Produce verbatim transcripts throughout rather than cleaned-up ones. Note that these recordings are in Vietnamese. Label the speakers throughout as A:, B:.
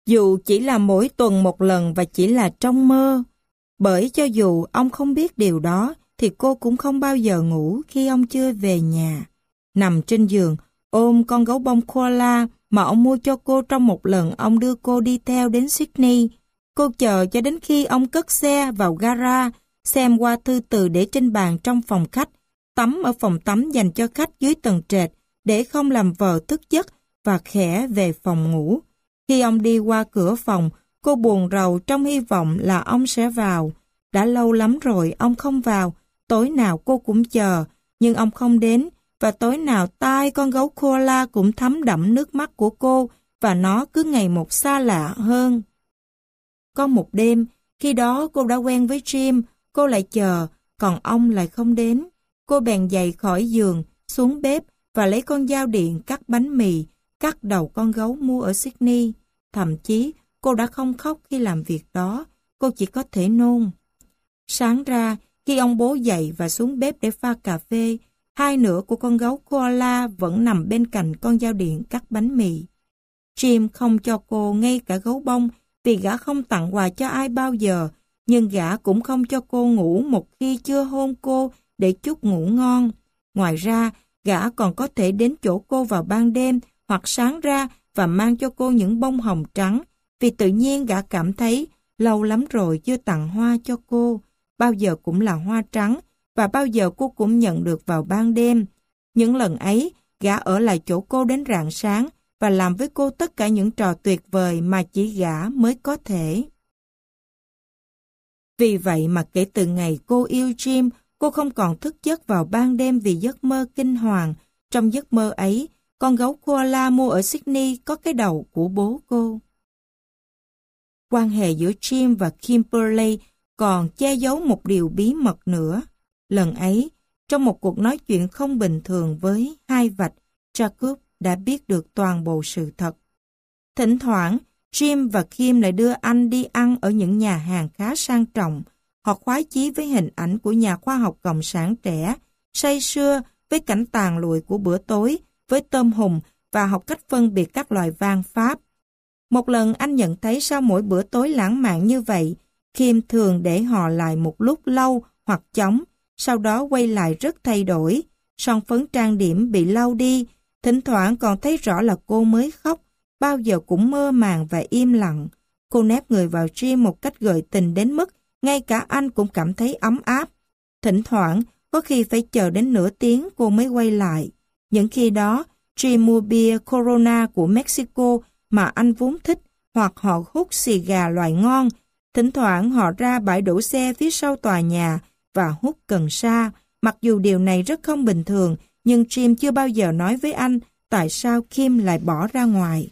A: Dù chỉ là mỗi tuần một lần và chỉ là trong mơ. Bởi cho dù ông không biết điều đó, thì cô cũng không bao giờ ngủ khi ông chưa về nhà. Nằm trên giường, ôm con gấu bông koala mà ông mua cho cô trong một lần ông đưa cô đi theo đến Sydney. Cô chờ cho đến khi ông cất xe vào gara, xem qua thư từ để trên bàn trong phòng khách, tắm ở phòng tắm dành cho khách dưới tầng trệt để không làm vợ thức giấc và khẽ về phòng ngủ. Khi ông đi qua cửa phòng, cô buồn rầu trong hy vọng là ông sẽ vào. Đã lâu lắm rồi ông không vào, tối nào cô cũng chờ, nhưng ông không đến, và tối nào tai con gấu koala cũng thấm đẫm nước mắt của cô, và nó cứ ngày một xa lạ hơn. Có một đêm, khi đó cô đã quen với Jim, cô lại chờ, còn ông lại không đến. Cô bèn dậy khỏi giường, xuống bếp và lấy con dao điện cắt bánh mì, cắt đầu con gấu mua ở Sydney. Thậm chí, cô đã không khóc khi làm việc đó, cô chỉ có thể nôn. Sáng ra, khi ông bố dậy và xuống bếp để pha cà phê, hai nửa của con gấu koala vẫn nằm bên cạnh con dao điện cắt bánh mì. Jim không cho cô ngay cả gấu bông vì gã không tặng quà cho ai bao giờ, nhưng gã cũng không cho cô ngủ một khi chưa hôn cô để chúc ngủ ngon. Ngoài ra, gã còn có thể đến chỗ cô vào ban đêm hoặc sáng ra và mang cho cô những bông hồng trắng, vì tự nhiên gã cảm thấy lâu lắm rồi chưa tặng hoa cho cô, bao giờ cũng là hoa trắng, và bao giờ cô cũng nhận được vào ban đêm. Những lần ấy, gã ở lại chỗ cô đến rạng sáng và làm với cô tất cả những trò tuyệt vời mà chỉ gã mới có thể. Vì vậy mà kể từ ngày cô yêu Jim, cô không còn thức giấc vào ban đêm vì giấc mơ kinh hoàng. Trong giấc mơ ấy, con gấu koala mua ở Sydney có cái đầu của bố cô. Quan hệ giữa Jim và Kimberly còn che giấu một điều bí mật nữa. Lần ấy, trong một cuộc nói chuyện không bình thường với hai vạch, Jacob đã biết được toàn bộ sự thật. Thỉnh thoảng, Jim và Kim lại đưa anh đi ăn ở những nhà hàng khá sang trọng. Họ khoái chí với hình ảnh của nhà khoa học cộng sản trẻ, say sưa với cảnh tàn lụi của bữa tối, với tôm hùm và học cách phân biệt các loài vang Pháp. Một lần anh nhận thấy sau mỗi bữa tối lãng mạn như vậy, Kim thường để họ lại một lúc lâu hoặc chóng, sau đó quay lại rất thay đổi. Son phấn trang điểm bị lau đi, thỉnh thoảng còn thấy rõ là cô mới khóc, bao giờ cũng mơ màng và im lặng. Cô nép người vào Jim một cách gợi tình đến mức ngay cả anh cũng cảm thấy ấm áp. Thỉnh thoảng, có khi phải chờ đến nửa tiếng cô mới quay lại. Những khi đó, Jim mua bia Corona của Mexico mà anh vốn thích, hoặc họ hút xì gà loại ngon. Thỉnh thoảng họ ra bãi đổ xe phía sau tòa nhà và hút cần sa. Mặc dù điều này rất không bình thường, nhưng Jim chưa bao giờ nói với anh tại sao Kim lại bỏ ra ngoài.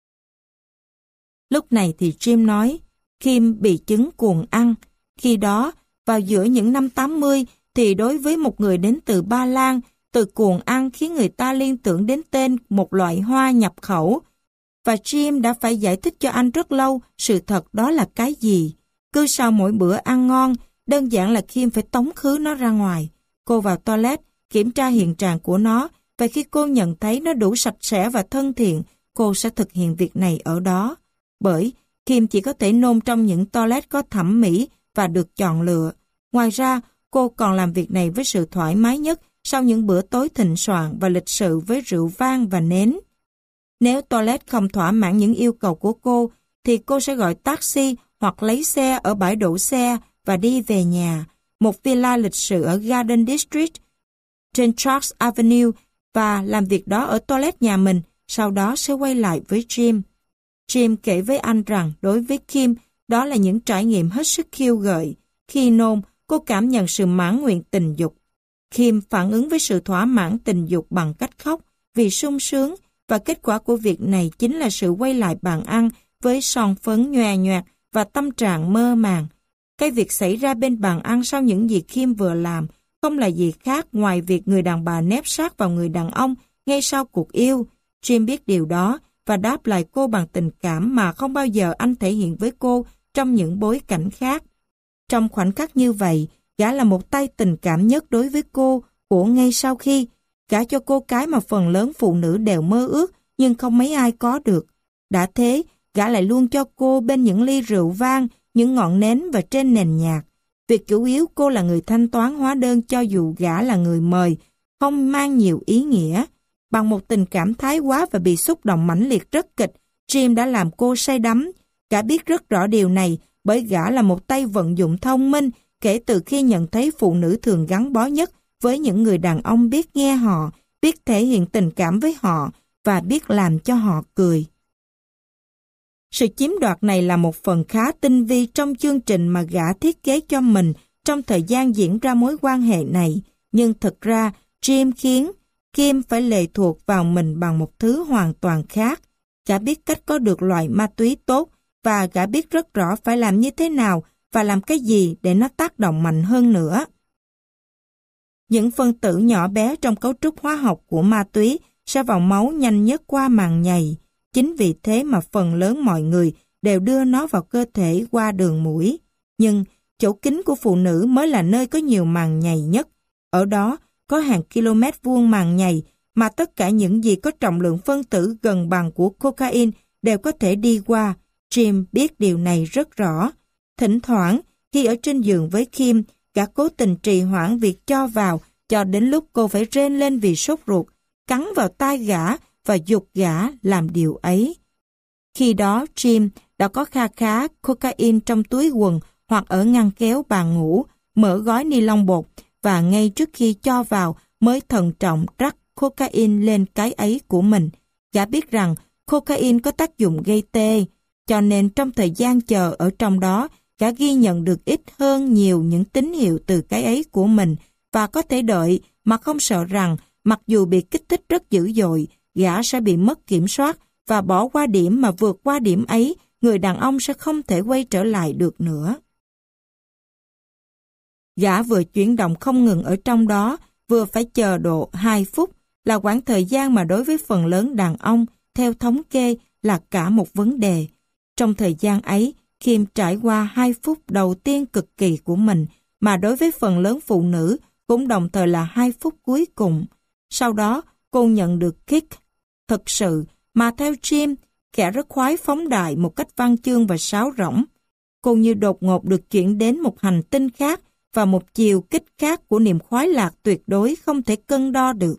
A: Lúc này thì Jim nói, Kim bị chứng cuồng ăn. Khi đó, vào giữa những năm tám mươi, thì đối với một người đến từ Ba Lan, từ cuồng ăn khiến người ta liên tưởng đến tên một loại hoa nhập khẩu. Và Jim đã phải giải thích cho anh rất lâu sự thật đó là cái gì. Cứ sau mỗi bữa ăn ngon, đơn giản là Kim phải tống khứ nó ra ngoài. Cô vào toilet, kiểm tra hiện trạng của nó, và khi cô nhận thấy nó đủ sạch sẽ và thân thiện, cô sẽ thực hiện việc này ở đó. Bởi Kim chỉ có thể nôn trong những toilet có thẩm mỹ và được chọn lựa. Ngoài ra, cô còn làm việc này với sự thoải mái nhất sau những bữa tối thịnh soạn và lịch sự với rượu vang và nến. Nếu toilet không thỏa mãn những yêu cầu của cô, thì cô sẽ gọi taxi hoặc lấy xe ở bãi đổ xe và đi về nhà, một villa lịch sự ở Garden District trên Charles Avenue, và làm việc đó ở toilet nhà mình, sau đó sẽ quay lại với Jim. Jim kể với anh rằng đối với Kim, đó là những trải nghiệm hết sức khiêu gợi. Khi nôn, cô cảm nhận sự mãn nguyện tình dục. Kim phản ứng với sự thỏa mãn tình dục bằng cách khóc vì sung sướng, và kết quả của việc này chính là sự quay lại bàn ăn với son phấn nhòe nhoẹt và tâm trạng mơ màng. Cái việc xảy ra bên bàn ăn sau những gì Kim vừa làm không là gì khác ngoài việc người đàn bà nép sát vào người đàn ông ngay sau cuộc yêu. Jim biết điều đó và đáp lại cô bằng tình cảm mà không bao giờ anh thể hiện với cô trong những bối cảnh khác. Trong khoảnh khắc như vậy, gã là một tay tình cảm nhất đối với cô của ngay sau khi gả cho cô cái mà phần lớn phụ nữ đều mơ ước nhưng không mấy ai có được. Đã thế, gã lại luôn cho cô bên những ly rượu vang, những ngọn nến và trên nền nhạc. Việc chủ yếu cô là người thanh toán hóa đơn cho dù gã là người mời, không mang nhiều ý nghĩa. Bằng một tình cảm thái quá và bị xúc động mãnh liệt rất kịch, Jim đã làm cô say đắm. Gã biết rất rõ điều này bởi gã là một tay vận dụng thông minh kể từ khi nhận thấy phụ nữ thường gắn bó nhất với những người đàn ông biết nghe họ, biết thể hiện tình cảm với họ và biết làm cho họ cười. Sự chiếm đoạt này là một phần khá tinh vi trong chương trình mà gã thiết kế cho mình trong thời gian diễn ra mối quan hệ này, nhưng thực ra Jim khiến Kim phải lệ thuộc vào mình bằng một thứ hoàn toàn khác. Gã biết cách có được loại ma túy tốt và gã biết rất rõ phải làm như thế nào và làm cái gì để nó tác động mạnh hơn nữa. Những phân tử nhỏ bé trong cấu trúc hóa học của ma túy sẽ vào máu nhanh nhất qua màng nhầy. Chính vì thế mà phần lớn mọi người đều đưa nó vào cơ thể qua đường mũi. Nhưng chỗ kín của phụ nữ mới là nơi có nhiều màng nhầy nhất. Ở đó có hàng km vuông màng nhầy mà tất cả những gì có trọng lượng phân tử gần bằng của cocaine đều có thể đi qua. Jim biết điều này rất rõ. Thỉnh thoảng, khi ở trên giường với Kim, gã cố tình trì hoãn việc cho vào cho đến lúc cô phải rên lên vì sốt ruột, cắn vào tai gã và giục gã làm điều ấy. Khi đó, Jim đã có kha khá cocaine trong túi quần hoặc ở ngăn kéo bàn ngủ, mở gói ni lông bột và ngay trước khi cho vào mới thận trọng rắc cocaine lên cái ấy của mình. Gã biết rằng cocaine có tác dụng gây tê, cho nên trong thời gian chờ ở trong đó, gã ghi nhận được ít hơn nhiều những tín hiệu từ cái ấy của mình và có thể đợi mà không sợ rằng mặc dù bị kích thích rất dữ dội, gã sẽ bị mất kiểm soát và bỏ qua điểm mà vượt qua điểm ấy, người đàn ông sẽ không thể quay trở lại được nữa. Gã vừa chuyển động không ngừng ở trong đó, vừa phải chờ độ hai phút, là quãng thời gian mà đối với phần lớn đàn ông, theo thống kê, là cả một vấn đề. Trong thời gian ấy, Kim trải qua hai phút đầu tiên cực kỳ của mình, mà đối với phần lớn phụ nữ cũng đồng thời là hai phút cuối cùng. Sau đó, cô nhận được kick. Thực sự, mà theo Jim, kẻ rất khoái phóng đại một cách văn chương và sáo rỗng. Cô như đột ngột được chuyển đến một hành tinh khác và một chiều kích khác của niềm khoái lạc tuyệt đối không thể cân đo được.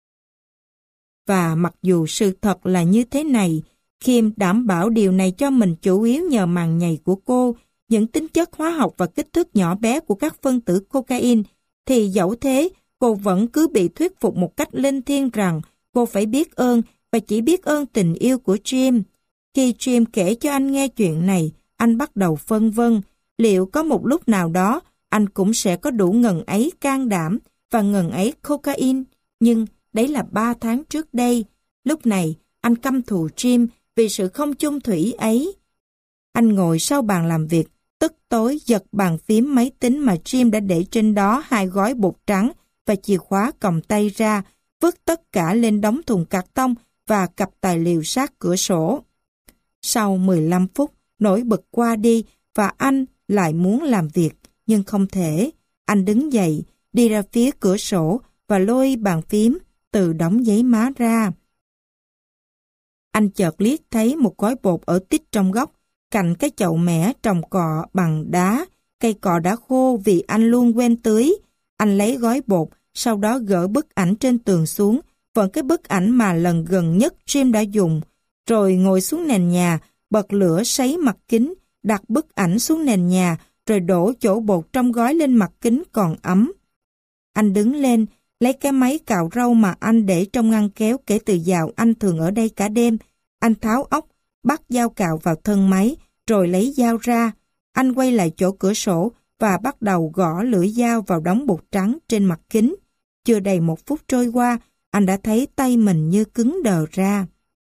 A: Và mặc dù sự thật là như thế này, Kim đảm bảo điều này cho mình chủ yếu nhờ màng nhầy của cô, những tính chất hóa học và kích thước nhỏ bé của các phân tử cocaine, thì dẫu thế, cô vẫn cứ bị thuyết phục một cách linh thiêng rằng cô phải biết ơn và chỉ biết ơn tình yêu của Jim. Khi Jim kể cho anh nghe chuyện này, anh bắt đầu phân vân, liệu có một lúc nào đó anh cũng sẽ có đủ ngần ấy can đảm và ngần ấy cocaine, nhưng đấy là ba tháng trước đây. Lúc này, anh căm thù Jim vì sự không chung thủy ấy. Anh ngồi sau bàn làm việc, tức tối giật bàn phím máy tính mà Jim đã để trên đó hai gói bột trắng và chìa khóa còng tay ra, vứt tất cả lên đống thùng cạc tông và cặp tài liệu sát cửa sổ. Sau mười lăm phút, nỗi bực qua đi và anh lại muốn làm việc, nhưng không thể. Anh đứng dậy, đi ra phía cửa sổ và lôi bàn phím từ đống giấy má ra. Anh chợt liếc thấy một gói bột ở tít trong góc, cạnh cái chậu mẻ trồng cọ bằng đá. Cây cọ đã khô vì anh luôn quên tưới. Anh lấy gói bột, sau đó gỡ bức ảnh trên tường xuống, vẫn cái bức ảnh mà lần gần nhất Jim đã dùng, rồi ngồi xuống nền nhà, bật lửa sấy mặt kính, đặt bức ảnh xuống nền nhà, rồi đổ chỗ bột trong gói lên mặt kính còn ấm. Anh đứng lên, lấy cái máy cạo râu mà anh để trong ngăn kéo kể từ dạo anh thường ở đây cả đêm. Anh tháo ốc, bắt dao cạo vào thân máy, rồi lấy dao ra. Anh quay lại chỗ cửa sổ và bắt đầu gõ lưỡi dao vào đống bột trắng trên mặt kính. Chưa đầy một phút trôi qua, anh đã thấy tay mình như cứng đờ ra.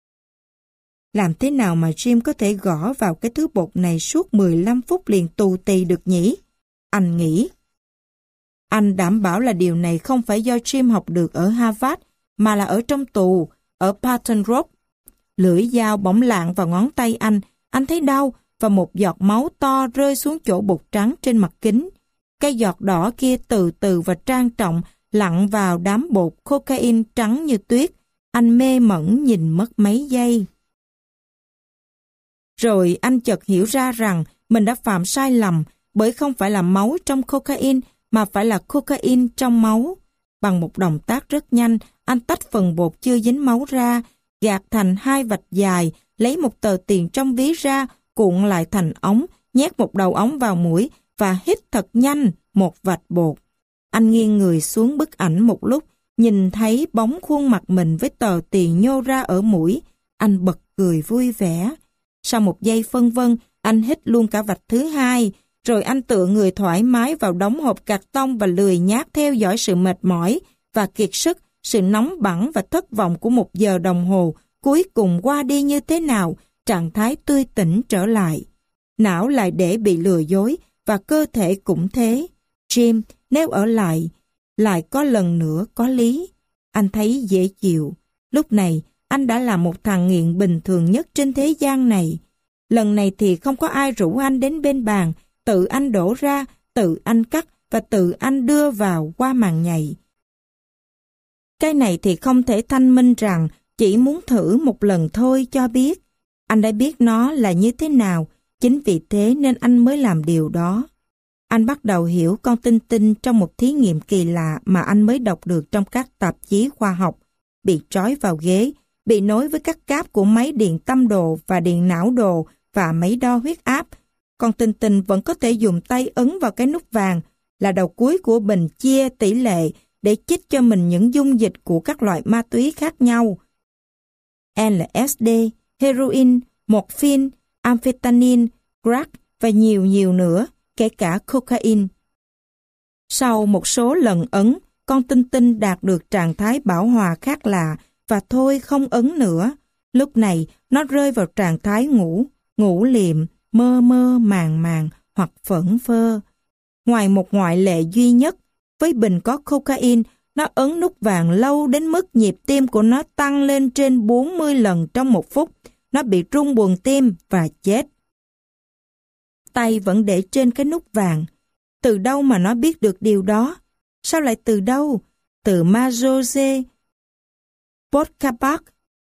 A: Làm thế nào mà Jim có thể gõ vào cái thứ bột này suốt mười lăm phút liền tù tì được nhỉ? Anh nghĩ. Anh đảm bảo là điều này không phải do Jim học được ở Harvard, mà là ở trong tù, ở Patton Rock. Lưỡi dao bỗng lạng vào ngón tay anh, anh thấy đau và một giọt máu to rơi xuống chỗ bột trắng trên mặt kính. Cái giọt đỏ kia từ từ và trang trọng lặn vào đám bột cocaine trắng như tuyết. Anh mê mẩn nhìn mất mấy giây. Rồi anh chợt hiểu ra rằng mình đã phạm sai lầm, bởi không phải là máu trong cocaine mà phải là cocaine trong máu. Bằng một động tác rất nhanh, anh tách phần bột chưa dính máu ra, gạt thành hai vạch dài, lấy một tờ tiền trong ví ra, cuộn lại thành ống, nhét một đầu ống vào mũi và hít thật nhanh một vạch bột. Anh nghiêng người xuống bức ảnh một lúc, nhìn thấy bóng khuôn mặt mình với tờ tiền nhô ra ở mũi. Anh bật cười vui vẻ. Sau một giây phân vân, anh hít luôn cả vạch thứ hai, rồi anh tựa người thoải mái vào đống hộp cạc tông và lười nhác theo dõi sự mệt mỏi và kiệt sức, sự nóng bỏng và thất vọng của một giờ đồng hồ cuối cùng qua đi như thế nào, trạng thái tươi tỉnh trở lại. Não lại để bị lừa dối và cơ thể cũng thế. Jim, nếu ở lại, lại có lần nữa có lý. Anh thấy dễ chịu. Lúc này, anh đã là một thằng nghiện bình thường nhất trên thế gian này. Lần này thì không có ai rủ anh đến bên bàn, tự anh đổ ra, tự anh cắt và tự anh đưa vào qua màn nhảy. Cái này thì không thể thanh minh rằng chỉ muốn thử một lần thôi cho biết. Anh đã biết nó là như thế nào, chính vì thế nên anh mới làm điều đó. Anh bắt đầu hiểu con tinh tinh trong một thí nghiệm kỳ lạ mà anh mới đọc được trong các tạp chí khoa học. Bị trói vào ghế, bị nối với các cáp của máy điện tâm đồ và điện não đồ và máy đo huyết áp. Con tinh tinh vẫn có thể dùng tay ấn vào cái nút vàng, là đầu cuối của bình chia tỷ lệ để chích cho mình những dung dịch của các loại ma túy khác nhau. L S D, heroin, morphine, amphetamine, crack và nhiều nhiều nữa, kể cả cocaine. Sau một số lần ấn, con tinh tinh đạt được trạng thái bảo hòa khác lạ và thôi không ấn nữa. Lúc này, nó rơi vào trạng thái ngủ, ngủ liệm, mơ mơ màng màng hoặc phẫn phơ. Ngoài một ngoại lệ duy nhất, với bình có cocaine, nó ấn nút vàng lâu đến mức nhịp tim của nó tăng lên trên bốn mươi lần trong một phút. Nó bị rung buồng tim và chết. Tay vẫn để trên cái nút vàng. Từ đâu mà nó biết được điều đó? Sao lại từ đâu? Từ Majose, Podkapak,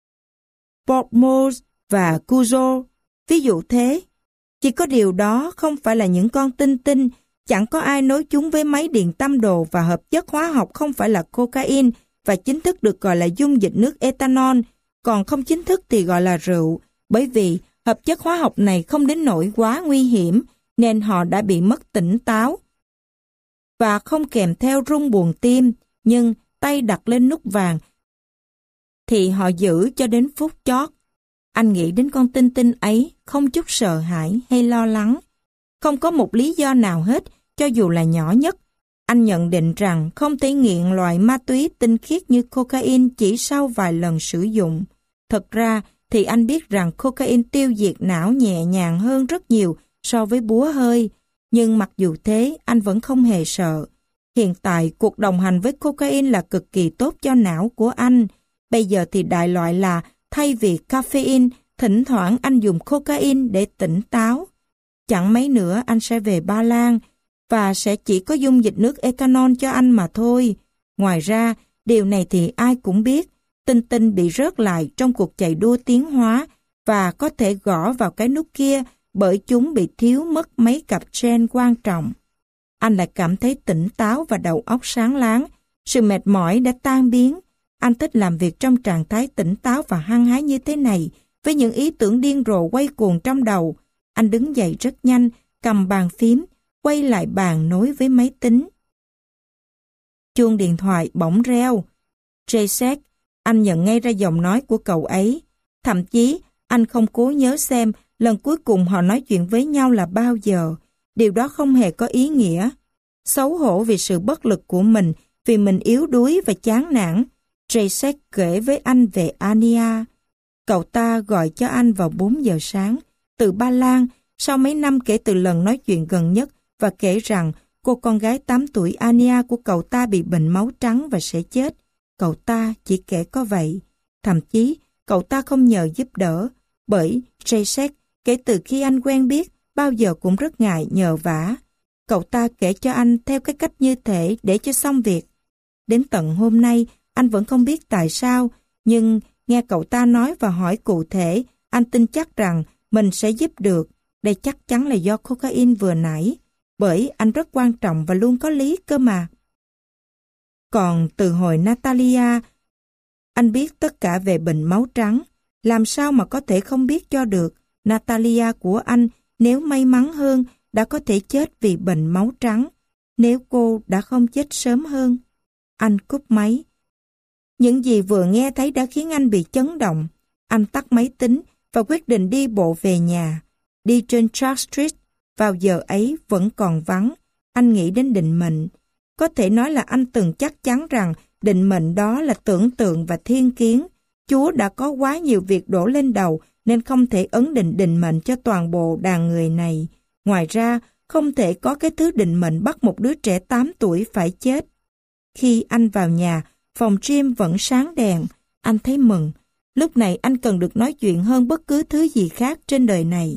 A: Portmore và Cujo. Ví dụ thế. Chỉ có điều đó không phải là những con tinh tinh, chẳng có ai nối chúng với máy điện tâm đồ và hợp chất hóa học không phải là cocaine và chính thức được gọi là dung dịch nước ethanol, còn không chính thức thì gọi là rượu, bởi vì hợp chất hóa học này không đến nỗi quá nguy hiểm nên họ đã bị mất tỉnh táo và không kèm theo rung buồng tim, nhưng tay đặt lên nút vàng thì họ giữ cho đến phút chót. Anh nghĩ đến con tinh tinh ấy không chút sợ hãi hay lo lắng. Không có một lý do nào hết, cho dù là nhỏ nhất. Anh nhận định rằng không thể nghiện loại ma túy tinh khiết như cocaine chỉ sau vài lần sử dụng. Thật ra thì anh biết rằng cocaine tiêu diệt não nhẹ nhàng hơn rất nhiều so với búa hơi. Nhưng mặc dù thế, anh vẫn không hề sợ. Hiện tại, cuộc đồng hành với cocaine là cực kỳ tốt cho não của anh. Bây giờ thì đại loại là thay vì caffeine, thỉnh thoảng anh dùng cocaine để tỉnh táo. Chẳng mấy nữa anh sẽ về Ba Lan và sẽ chỉ có dung dịch nước ethanol cho anh mà thôi. Ngoài ra, điều này thì ai cũng biết, tinh tinh bị rớt lại trong cuộc chạy đua tiến hóa và có thể gõ vào cái nút kia bởi chúng bị thiếu mất mấy cặp gen quan trọng. Anh lại cảm thấy tỉnh táo và đầu óc sáng láng. Sự mệt mỏi đã tan biến. Anh thích làm việc trong trạng thái tỉnh táo và hăng hái như thế này, với những ý tưởng điên rồ quay cuồng trong đầu. Anh đứng dậy rất nhanh, cầm bàn phím, quay lại bàn nối với máy tính. Chuông điện thoại bỗng reo. Jacek, anh nhận ngay ra giọng nói của cậu ấy. Thậm chí, anh không cố nhớ xem lần cuối cùng họ nói chuyện với nhau là bao giờ. Điều đó không hề có ý nghĩa. Xấu hổ vì sự bất lực của mình, vì mình yếu đuối và chán nản. Jacek kể với anh về Ania. Cậu ta gọi cho anh vào bốn giờ sáng, từ Ba Lan, sau mấy năm kể từ lần nói chuyện gần nhất, và kể rằng cô con gái tám tuổi Ania của cậu ta bị bệnh máu trắng và sẽ chết. Cậu ta chỉ kể có vậy. Thậm chí, cậu ta không nhờ giúp đỡ, bởi Jacek, kể từ khi anh quen biết, bao giờ cũng rất ngại nhờ vả. Cậu ta kể cho anh theo cái cách như thể để cho xong việc. Đến tận hôm nay, anh vẫn không biết tại sao, nhưng nghe cậu ta nói và hỏi cụ thể, anh tin chắc rằng mình sẽ giúp được. Đây chắc chắn là do cocaine vừa nãy, bởi anh rất quan trọng và luôn có lý cơ mà. Còn từ hồi Natalia, anh biết tất cả về bệnh máu trắng. Làm sao mà có thể không biết cho được? Natalia của anh, nếu may mắn hơn, đã có thể chết vì bệnh máu trắng. Nếu cô đã không chết sớm hơn. Anh cúp máy. Những gì vừa nghe thấy đã khiến anh bị chấn động. Anh tắt máy tính và quyết định đi bộ về nhà. Đi trên Charles Street, vào giờ ấy vẫn còn vắng. Anh nghĩ đến định mệnh. Có thể nói là anh từng chắc chắn rằng định mệnh đó là tưởng tượng và thiên kiến. Chúa đã có quá nhiều việc đổ lên đầu nên không thể ấn định định mệnh cho toàn bộ đàn người này. Ngoài ra, không thể có cái thứ định mệnh bắt một đứa trẻ tám tuổi phải chết. Khi anh vào nhà, phòng gym vẫn sáng đèn. Anh thấy mừng. Lúc này anh cần được nói chuyện hơn bất cứ thứ gì khác trên đời này.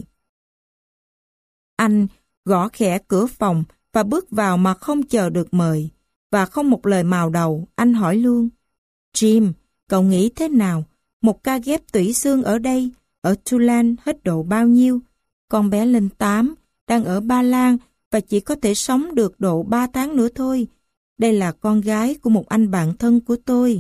A: Anh gõ khẽ cửa phòng và bước vào mà không chờ được mời. Và không một lời mào đầu, anh hỏi luôn. Jim, cậu nghĩ thế nào? Một ca ghép tủy xương ở đây, ở Tulane hết độ bao nhiêu? Con bé lên tám, đang ở Ba Lan và chỉ có thể sống được độ ba tháng nữa thôi. Đây là con gái của một anh bạn thân của tôi.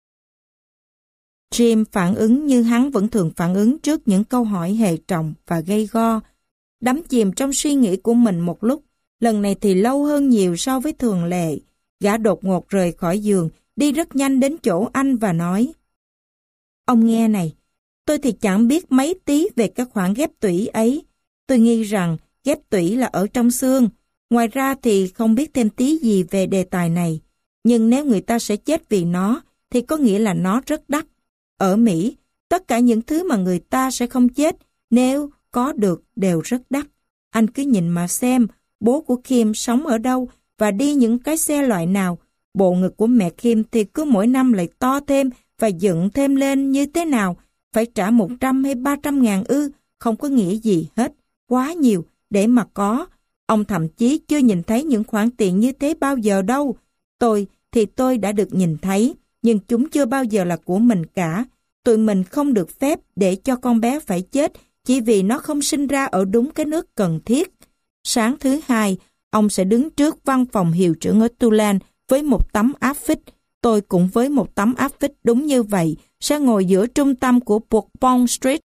A: Jim phản ứng như hắn vẫn thường phản ứng trước những câu hỏi hề trọng và gay go. Đắm chìm trong suy nghĩ của mình một lúc, lần này thì lâu hơn nhiều so với thường lệ. Gã đột ngột rời khỏi giường, đi rất nhanh đến chỗ anh và nói: Ông nghe này, tôi thì chẳng biết mấy tí về các khoản ghép tủy ấy. Tôi nghi rằng ghép tủy là ở trong xương. Ngoài ra thì không biết thêm tí gì về đề tài này. Nhưng nếu người ta sẽ chết vì nó, thì có nghĩa là nó rất đắt. Ở Mỹ, tất cả những thứ mà người ta sẽ không chết nếu có được đều rất đắt. Anh cứ nhìn mà xem, bố của Kim sống ở đâu và đi những cái xe loại nào. Bộ ngực của mẹ Kim thì cứ mỗi năm lại to thêm và dựng thêm lên như thế nào. Phải trả một trăm hay ba trăm ngàn ư, không có nghĩa gì hết. Quá nhiều để mà có. Ông thậm chí chưa nhìn thấy những khoản tiền như thế bao giờ đâu. Tôi thì tôi đã được nhìn thấy, nhưng chúng chưa bao giờ là của mình cả. Tụi mình không được phép để cho con bé phải chết chỉ vì nó không sinh ra ở đúng cái nước cần thiết. Sáng thứ hai, ông sẽ đứng trước văn phòng hiệu trưởng ở Tulane với một tấm áp phích. Tôi cũng với một tấm áp phích đúng như vậy, sẽ ngồi giữa trung tâm của Bourbon Street.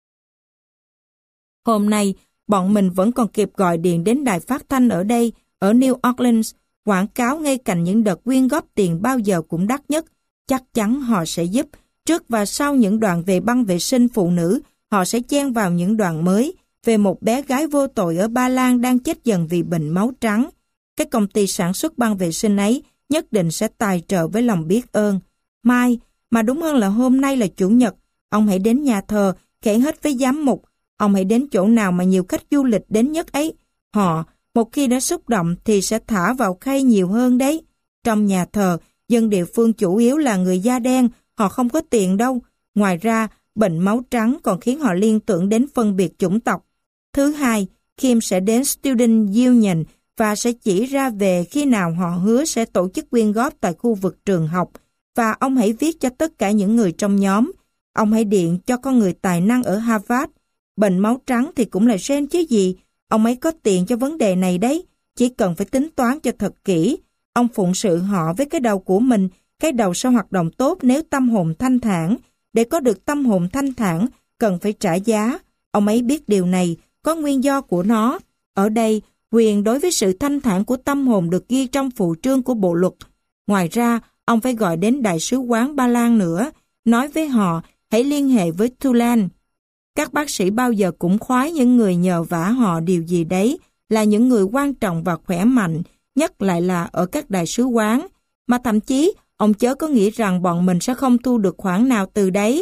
A: Hôm nay, bọn mình vẫn còn kịp gọi điện đến đài phát thanh ở đây, ở New Orleans, quảng cáo ngay cạnh những đợt quyên góp tiền bao giờ cũng đắt nhất. Chắc chắn họ sẽ giúp. Trước và sau những đoạn về băng vệ sinh phụ nữ, họ sẽ chen vào những đoạn mới về một bé gái vô tội ở Ba Lan đang chết dần vì bệnh máu trắng. Cái công ty sản xuất băng vệ sinh ấy nhất định sẽ tài trợ với lòng biết ơn. Mai, mà đúng hơn là hôm nay là Chủ nhật, ông hãy đến nhà thờ, kể hết với giám mục. Ông hãy đến chỗ nào mà nhiều khách du lịch đến nhất ấy. Họ, một khi đã xúc động thì sẽ thả vào khay nhiều hơn đấy. Trong nhà thờ, dân địa phương chủ yếu là người da đen, họ không có tiền đâu. Ngoài ra, bệnh máu trắng còn khiến họ liên tưởng đến phân biệt chủng tộc. Thứ hai, Kim sẽ đến Student Union và sẽ chỉ ra về khi nào họ hứa sẽ tổ chức quyên góp tại khu vực trường học. Và ông hãy viết cho tất cả những người trong nhóm. Ông hãy điện cho con người tài năng ở Harvard. Bệnh máu trắng thì cũng là gen chứ gì. Ông ấy có tiền cho vấn đề này đấy. Chỉ cần phải tính toán cho thật kỹ. Ông phụng sự họ với cái đầu của mình. Cái đầu sẽ hoạt động tốt nếu tâm hồn thanh thản. Để có được tâm hồn thanh thản, cần phải trả giá. Ông ấy biết điều này, có nguyên do của nó. Ở đây, quyền đối với sự thanh thản của tâm hồn được ghi trong phụ trương của bộ luật. Ngoài ra, ông phải gọi đến Đại sứ quán Ba Lan nữa. Nói với họ, hãy liên hệ với Tulane. Các bác sĩ bao giờ cũng khoái những người nhờ vả họ điều gì đấy, là những người quan trọng và khỏe mạnh, nhất lại là ở các đại sứ quán. Mà thậm chí, ông chớ có nghĩ rằng bọn mình sẽ không thu được khoản nào từ đấy.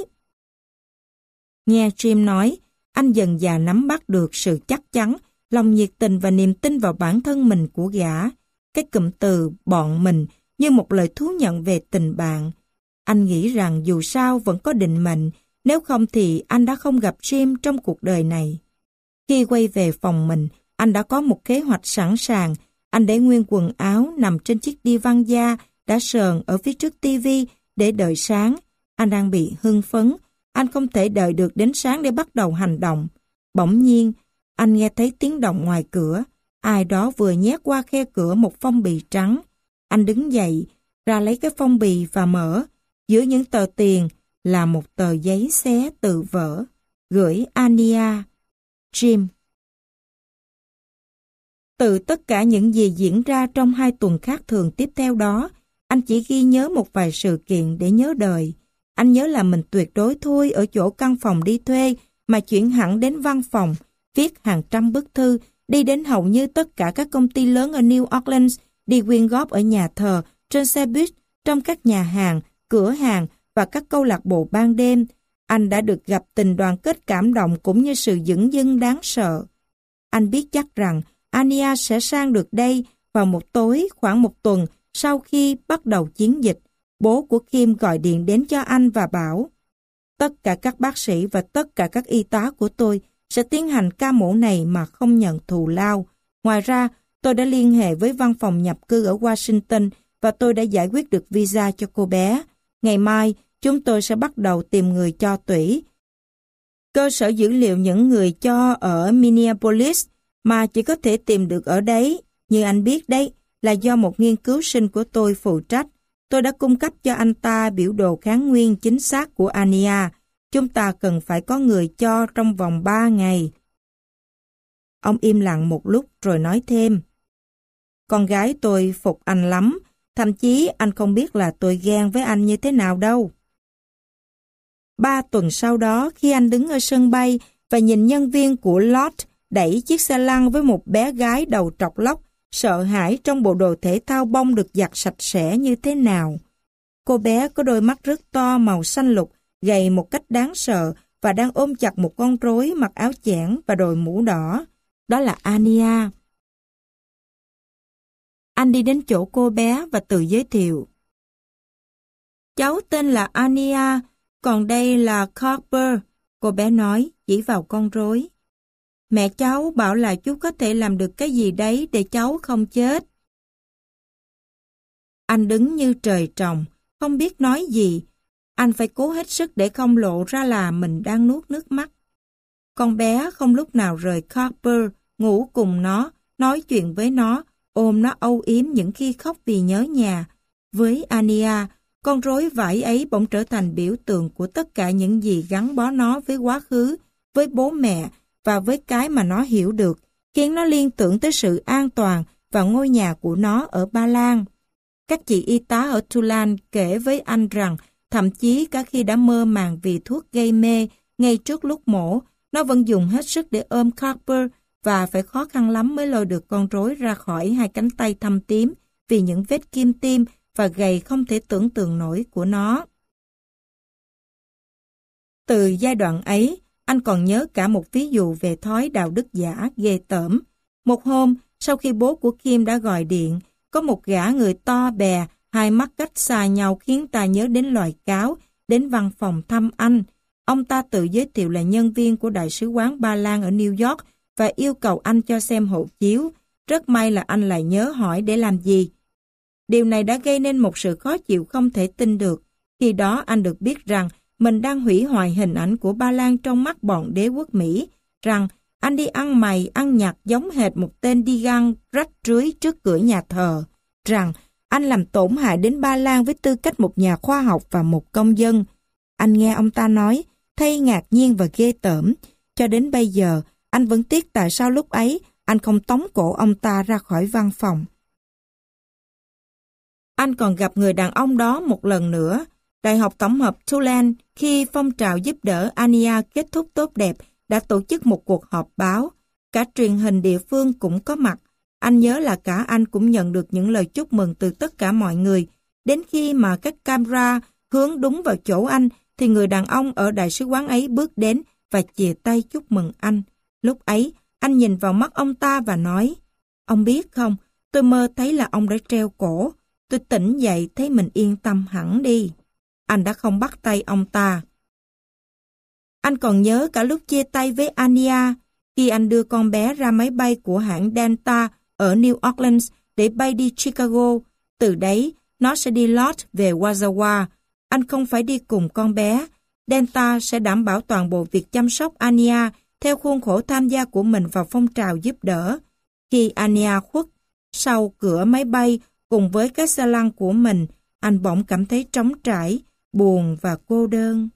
A: Nghe Jim nói, anh dần dà nắm bắt được sự chắc chắn, lòng nhiệt tình và niềm tin vào bản thân mình của gã. Cái cụm từ bọn mình như một lời thú nhận về tình bạn. Anh nghĩ rằng dù sao vẫn có định mệnh, nếu không thì anh đã không gặp Jim trong cuộc đời này. Khi quay về phòng mình, anh đã có một kế hoạch sẵn sàng. Anh để nguyên quần áo nằm trên chiếc đi văn da đã sờn ở phía trước tivi để đợi sáng. Anh đang bị hưng phấn. Anh không thể đợi được đến sáng để bắt đầu hành động. Bỗng nhiên, anh nghe thấy tiếng động ngoài cửa. Ai đó vừa nhét qua khe cửa một phong bì trắng. Anh đứng dậy, ra lấy cái phong bì và mở. Giữa những tờ tiền là một tờ giấy xé tự vỡ. Gửi Anya. Jim. Từ tất cả những gì diễn ra trong hai tuần khác thường tiếp theo đó, anh chỉ ghi nhớ một vài sự kiện để nhớ đời. Anh nhớ là mình tuyệt đối thôi ở chỗ căn phòng đi thuê mà chuyển hẳn đến văn phòng, viết hàng trăm bức thư, đi đến hầu như tất cả các công ty lớn ở New Orleans, đi quyên góp ở nhà thờ, trên xe buýt, trong các nhà hàng, cửa hàng và các câu lạc bộ ban đêm. Anh đã được gặp tình đoàn kết cảm động cũng như sự dửng dưng đáng sợ. Anh biết chắc rằng Anya sẽ sang được đây vào một tối khoảng một tuần sau khi bắt đầu chiến dịch. Bố của Kim gọi điện đến cho anh và bảo tất cả các bác sĩ và tất cả các y tá của tôi sẽ tiến hành ca mổ này mà không nhận thù lao. Ngoài ra, tôi đã liên hệ với văn phòng nhập cư ở Washington và tôi đã giải quyết được visa cho cô bé. Ngày mai, chúng tôi sẽ bắt đầu tìm người cho tuyển. Cơ sở dữ liệu những người cho ở Minneapolis mà chỉ có thể tìm được ở đấy, như anh biết đấy, là do một nghiên cứu sinh của tôi phụ trách. Tôi đã cung cấp cho anh ta biểu đồ kháng nguyên chính xác của Anya. Chúng ta cần phải có người cho trong vòng ba ngày. Ông im lặng một lúc rồi nói thêm. Con gái tôi phục anh lắm, thậm chí anh không biết là tôi ghen với anh như thế nào đâu. Ba tuần sau đó, khi anh đứng ở sân bay và nhìn nhân viên của Lot đẩy chiếc xe lăn với một bé gái đầu trọc lóc, sợ hãi trong bộ đồ thể thao bông được giặt sạch sẽ như thế nào. Cô bé có đôi mắt rất to màu xanh lục, gầy một cách đáng sợ và đang ôm chặt một con rối mặc áo chẽn và đội mũ đỏ. Đó là Anya. Anh đi đến chỗ cô bé và tự giới thiệu. Cháu tên là Anya, còn đây là Carper, cô bé nói, chỉ vào con rối. Mẹ cháu bảo là chú có thể làm được cái gì đấy để cháu không chết. Anh đứng như trời trồng, không biết nói gì. Anh phải cố hết sức để không lộ ra là mình đang nuốt nước mắt. Con bé không lúc nào rời Carper, ngủ cùng nó, nói chuyện với nó, ôm nó âu yếm những khi khóc vì nhớ nhà. Với Anya, con rối vải ấy bỗng trở thành biểu tượng của tất cả những gì gắn bó nó với quá khứ, với bố mẹ và với cái mà nó hiểu được, khiến nó liên tưởng tới sự an toàn và ngôi nhà của nó ở Ba Lan. Các chị y tá ở Tulane kể với anh rằng thậm chí cả khi đã mơ màng vì thuốc gây mê ngay trước lúc mổ, nó vẫn dùng hết sức để ôm Carper và phải khó khăn lắm mới lôi được con rối ra khỏi hai cánh tay thâm tím vì những vết kim tiêm và gầy không thể tưởng tượng nổi của nó. Từ giai đoạn ấy, anh còn nhớ cả một ví dụ về thói đạo đức giả ghê tởm. Một hôm, sau khi bố của Kim đã gọi điện, có một gã người to bè, hai mắt cách xa nhau khiến ta nhớ đến loài cáo, đến văn phòng thăm anh. Ông ta tự giới thiệu là nhân viên của Đại sứ quán Ba Lan ở New York và yêu cầu anh cho xem hộ chiếu. Rất may là anh lại nhớ hỏi để làm gì. Điều này đã gây nên một sự khó chịu không thể tin được. Khi đó anh được biết rằng mình đang hủy hoại hình ảnh của Ba Lan trong mắt bọn đế quốc Mỹ, rằng anh đi ăn mày, ăn nhặt giống hệt một tên đi găng rách rưới trước cửa nhà thờ, rằng anh làm tổn hại đến Ba Lan với tư cách một nhà khoa học và một công dân. Anh nghe ông ta nói, thay ngạc nhiên và ghê tởm. Cho đến bây giờ, anh vẫn tiếc tại sao lúc ấy anh không tống cổ ông ta ra khỏi văn phòng. Anh còn gặp người đàn ông đó một lần nữa. Đại học tổng hợp Tulane, khi phong trào giúp đỡ Anya kết thúc tốt đẹp, đã tổ chức một cuộc họp báo. Cả truyền hình địa phương cũng có mặt. Anh nhớ là cả anh cũng nhận được những lời chúc mừng từ tất cả mọi người. Đến khi mà các camera hướng đúng vào chỗ anh, thì người đàn ông ở đại sứ quán ấy bước đến và chìa tay chúc mừng anh. Lúc ấy, anh nhìn vào mắt ông ta và nói, ông biết không, tôi mơ thấy là ông đã treo cổ. Tôi tỉnh dậy thấy mình yên tâm hẳn đi. Anh đã không bắt tay ông ta. Anh còn nhớ cả lúc chia tay với Anya, khi anh đưa con bé ra máy bay của hãng Delta ở New Orleans để bay đi Chicago. Từ đấy, nó sẽ đi Lot về Wazawa. Anh không phải đi cùng con bé. Delta sẽ đảm bảo toàn bộ việc chăm sóc Anya theo khuôn khổ tham gia của mình vào phong trào giúp đỡ. Khi Anya khuất sau cửa máy bay cùng với cái xe lăn của mình, anh bỗng cảm thấy trống trải, buồn và cô đơn.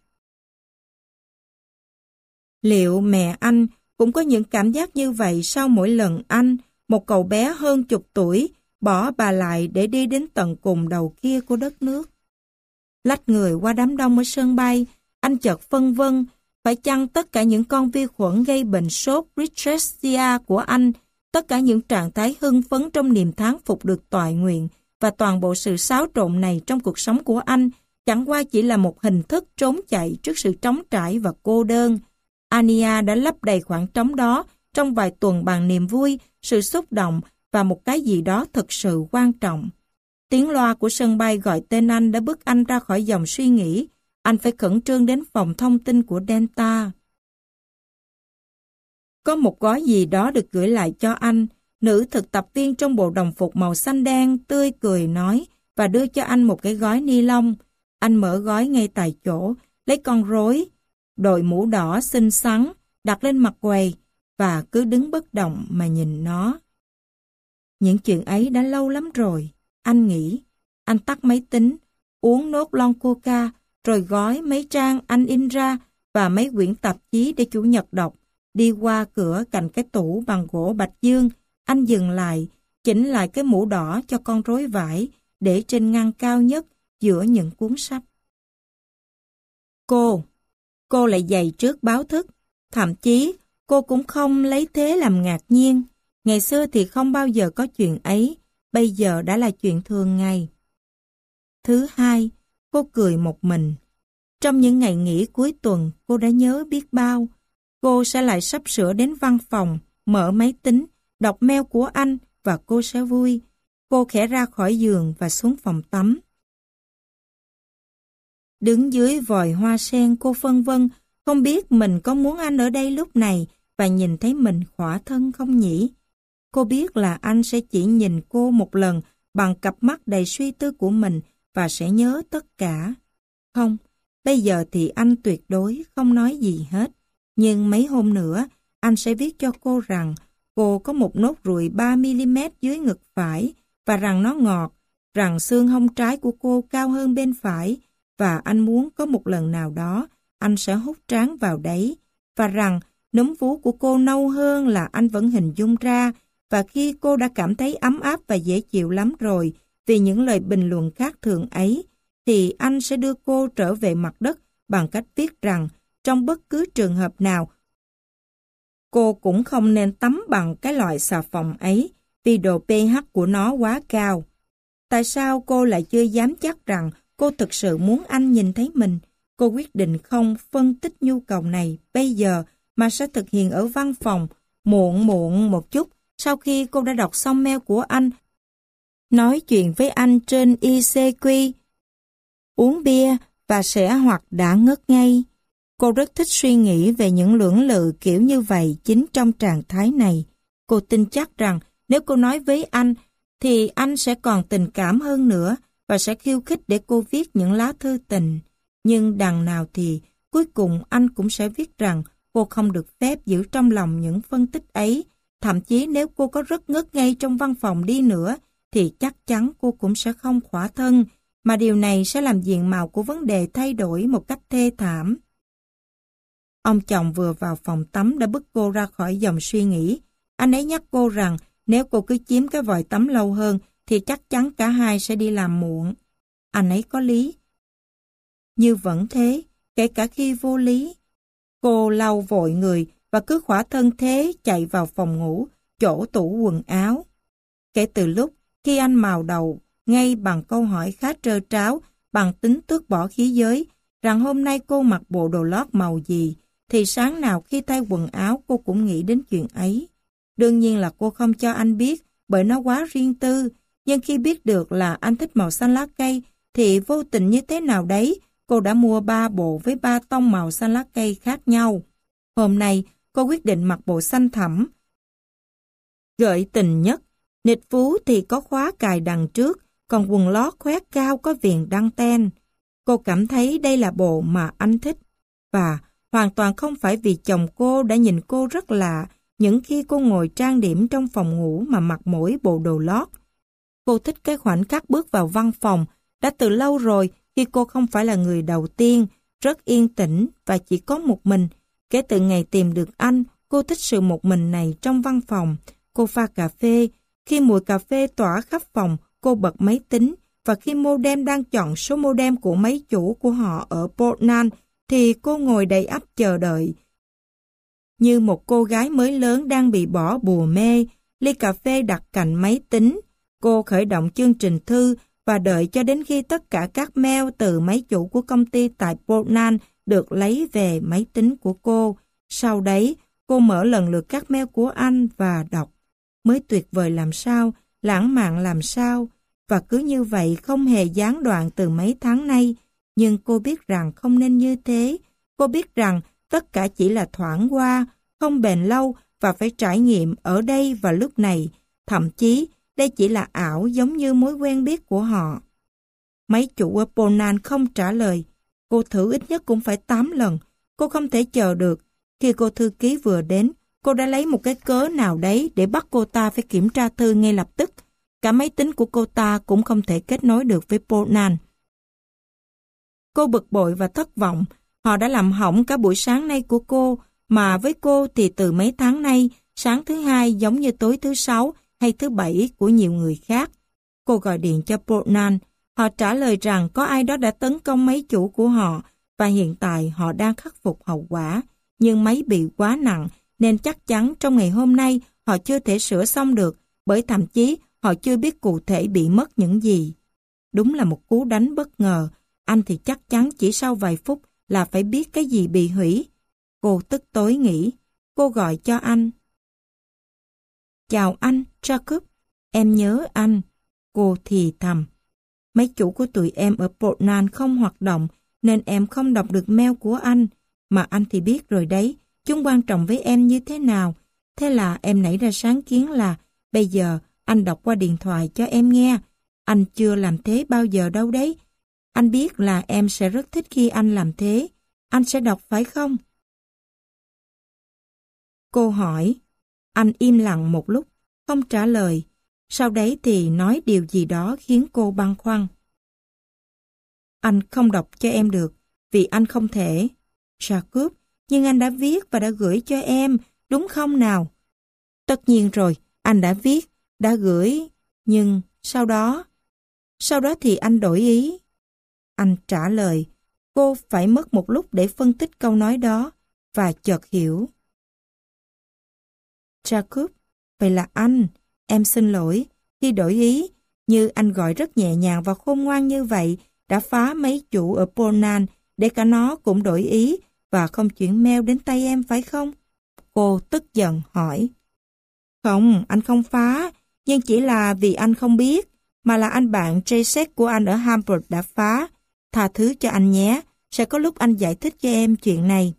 A: Liệu mẹ anh cũng có những cảm giác như vậy sau mỗi lần anh, một cậu bé hơn chục tuổi, bỏ bà lại để đi đến tận cùng đầu kia của đất nước? Lách người qua đám đông ở sân bay, anh chợt phân vân, phải chăng tất cả những con vi khuẩn gây bệnh sốt Rickettsia của anh, tất cả những trạng thái hưng phấn trong niềm thán phục được toại nguyện và toàn bộ sự xáo trộn này trong cuộc sống của anh chẳng qua chỉ là một hình thức trốn chạy trước sự trống trải và cô đơn. Anya đã lấp đầy khoảng trống đó trong vài tuần bằng niềm vui, sự xúc động và một cái gì đó thực sự quan trọng. Tiếng loa của sân bay gọi tên anh đã bức anh ra khỏi dòng suy nghĩ. Anh phải khẩn trương đến phòng thông tin của Delta. Có một gói gì đó được gửi lại cho anh. Nữ thực tập viên trong bộ đồng phục màu xanh đen tươi cười nói và đưa cho anh một cái gói ni lông. Anh mở gói ngay tại chỗ, lấy con rối, đội mũ đỏ xinh xắn, đặt lên mặt quầy và cứ đứng bất động mà nhìn nó. Những chuyện ấy đã lâu lắm rồi, anh nghĩ. Anh tắt máy tính, uống nốt lon coca, rồi gói mấy trang anh in ra và mấy quyển tạp chí để chủ nhật đọc. Đi qua cửa cạnh cái tủ bằng gỗ bạch dương, anh dừng lại, chỉnh lại cái mũ đỏ cho con rối vải để trên ngăn cao nhất giữa những cuốn sách. Cô, cô lại dày trước báo thức. Thậm chí, cô cũng không lấy thế làm ngạc nhiên. Ngày xưa thì không bao giờ có chuyện ấy, bây giờ đã là chuyện thường ngày. Thứ hai, cô cười một mình. Trong những ngày nghỉ cuối tuần, cô đã nhớ biết bao. Cô sẽ lại sắp sửa đến văn phòng, mở máy tính, đọc mail của anh và cô sẽ vui. Cô khẽ ra khỏi giường và xuống phòng tắm. Đứng dưới vòi hoa sen, cô phân vân, không biết mình có muốn anh ở đây lúc này và nhìn thấy mình khỏa thân không nhỉ? Cô biết là anh sẽ chỉ nhìn cô một lần bằng cặp mắt đầy suy tư của mình và sẽ nhớ tất cả. Không, bây giờ thì anh tuyệt đối không nói gì hết. Nhưng mấy hôm nữa, anh sẽ viết cho cô rằng cô có một nốt ruồi ba mi-li-mét dưới ngực phải và rằng nó ngọt, rằng xương hông trái của cô cao hơn bên phải và anh muốn có một lần nào đó anh sẽ hút trán vào đấy và rằng núm vú của cô nâu hơn là anh vẫn hình dung ra và khi cô đã cảm thấy ấm áp và dễ chịu lắm rồi vì những lời bình luận khác thường ấy thì anh sẽ đưa cô trở về mặt đất bằng cách viết rằng trong bất cứ trường hợp nào cô cũng không nên tắm bằng cái loại xà phòng ấy vì độ pH của nó quá cao. Tại sao cô lại chưa dám chắc rằng cô thực sự muốn anh nhìn thấy mình? Cô quyết định không phân tích nhu cầu này bây giờ mà sẽ thực hiện ở văn phòng muộn muộn một chút sau khi cô đã đọc xong mail của anh, nói chuyện với anh trên i xê quy, uống bia và sẽ hoặc đã ngất ngay. Cô rất thích suy nghĩ về những lưỡng lự kiểu như vậy chính trong trạng thái này. Cô tin chắc rằng nếu cô nói với anh thì anh sẽ còn tình cảm hơn nữa và sẽ khiêu khích để cô viết những lá thư tình. Nhưng đằng nào thì cuối cùng anh cũng sẽ viết rằng cô không được phép giữ trong lòng những phân tích ấy. Thậm chí nếu cô có rất ngất ngây trong văn phòng đi nữa thì chắc chắn cô cũng sẽ không khỏa thân, mà điều này sẽ làm diện mạo của vấn đề thay đổi một cách thê thảm. Ông chồng vừa vào phòng tắm đã bức cô ra khỏi dòng suy nghĩ. Anh ấy nhắc cô rằng nếu cô cứ chiếm cái vòi tắm lâu hơn thì chắc chắn cả hai sẽ đi làm muộn. Anh ấy có lý. Như vẫn thế, kể cả khi vô lý. Cô lau vội người và cứ khỏa thân thế chạy vào phòng ngủ, chỗ tủ quần áo. Kể từ lúc khi anh mào đầu ngay bằng câu hỏi khá trơ tráo, bằng tính tước bỏ khí giới, rằng hôm nay cô mặc bộ đồ lót màu gì, thì sáng nào khi thay quần áo cô cũng nghĩ đến chuyện ấy. Đương nhiên là cô không cho anh biết bởi nó quá riêng tư, nhưng khi biết được là anh thích màu xanh lá cây thì vô tình như thế nào đấy cô đã mua ba bộ với ba tông màu xanh lá cây khác nhau. Hôm nay cô quyết định mặc bộ xanh thẳm gợi tình nhất. Nịt vú thì có khóa cài đằng trước, còn quần lót khoét cao có viền đăng ten. Cô cảm thấy đây là bộ mà anh thích và hoàn toàn không phải vì chồng cô đã nhìn cô rất lạ những khi cô ngồi trang điểm trong phòng ngủ mà mặc mỗi bộ đồ lót. Cô thích cái khoảnh khắc bước vào văn phòng, đã từ lâu rồi khi cô không phải là người đầu tiên, rất yên tĩnh và chỉ có một mình. Kể từ ngày tìm được anh, cô thích sự một mình này trong văn phòng. Cô pha cà phê. Khi mùi cà phê tỏa khắp phòng, cô bật máy tính. Và khi modem đang chọn số modem của máy chủ của họ ở Poznan, thì cô ngồi đầy ắp chờ đợi. Như một cô gái mới lớn đang bị bỏ bùa mê, ly cà phê đặt cạnh máy tính. Cô khởi động chương trình thư và đợi cho đến khi tất cả các mail từ máy chủ của công ty tại Poznan được lấy về máy tính của cô. Sau đấy, cô mở lần lượt các mail của anh và đọc. Mới tuyệt vời làm sao, lãng mạn làm sao. Và cứ như vậy không hề gián đoạn từ mấy tháng nay. Nhưng cô biết rằng không nên như thế. Cô biết rằng tất cả chỉ là thoảng qua, không bền lâu và phải trải nghiệm ở đây và lúc này. Thậm chí, đây chỉ là ảo giống như mối quen biết của họ. Máy chủ ở Poznan không trả lời. Cô thử ít nhất cũng phải tám lần. Cô không thể chờ được. Khi cô thư ký vừa đến, cô đã lấy một cái cớ nào đấy để bắt cô ta phải kiểm tra thư ngay lập tức. Cả máy tính của cô ta cũng không thể kết nối được với Poznan. Cô bực bội và thất vọng. Họ đã làm hỏng cả buổi sáng nay của cô, mà với cô thì từ mấy tháng nay, sáng thứ hai giống như tối thứ sáu hay thứ bảy của nhiều người khác. Cô gọi điện cho Poznan. Họ trả lời rằng có ai đó đã tấn công máy chủ của họ và hiện tại họ đang khắc phục hậu quả. Nhưng máy bị quá nặng nên chắc chắn trong ngày hôm nay họ chưa thể sửa xong được, bởi thậm chí họ chưa biết cụ thể bị mất những gì. Đúng là một cú đánh bất ngờ. Anh thì chắc chắn chỉ sau vài phút là phải biết cái gì bị hủy. Cô tức tối nghĩ. Cô gọi cho anh. Chào anh, Jacob. Em nhớ anh. Cô thì thầm. Máy chủ của tụi em ở Poznan không hoạt động nên em không đọc được mail của anh. Mà anh thì biết rồi đấy, chúng quan trọng với em như thế nào. Thế là em nảy ra sáng kiến là bây giờ anh đọc qua điện thoại cho em nghe. Anh chưa làm thế bao giờ đâu đấy. Anh biết là em sẽ rất thích khi anh làm thế. Anh sẽ đọc phải không? Cô hỏi. Anh im lặng một lúc, không trả lời. Sau đấy thì nói điều gì đó khiến cô băn khoăn. Anh không đọc cho em được, vì anh không thể. Jacob, nhưng anh đã viết và đã gửi cho em, đúng không nào? Tất nhiên rồi, anh đã viết, đã gửi, nhưng sau đó... Sau đó thì anh đổi ý. Anh trả lời, cô phải mất một lúc để phân tích câu nói đó, và chợt hiểu. Jacob, vậy là anh, em xin lỗi, khi đổi ý, như anh gọi rất nhẹ nhàng và khôn ngoan như vậy, đã phá máy chủ ở Poznan để cả nó cũng đổi ý và không chuyển mail đến tay em phải không? Cô tức giận hỏi. Không, anh không phá, nhưng chỉ là vì anh không biết, mà là anh bạn Jacek của anh ở Hamburg đã phá. Tha thứ cho anh nhé, sẽ có lúc anh giải thích cho em chuyện này.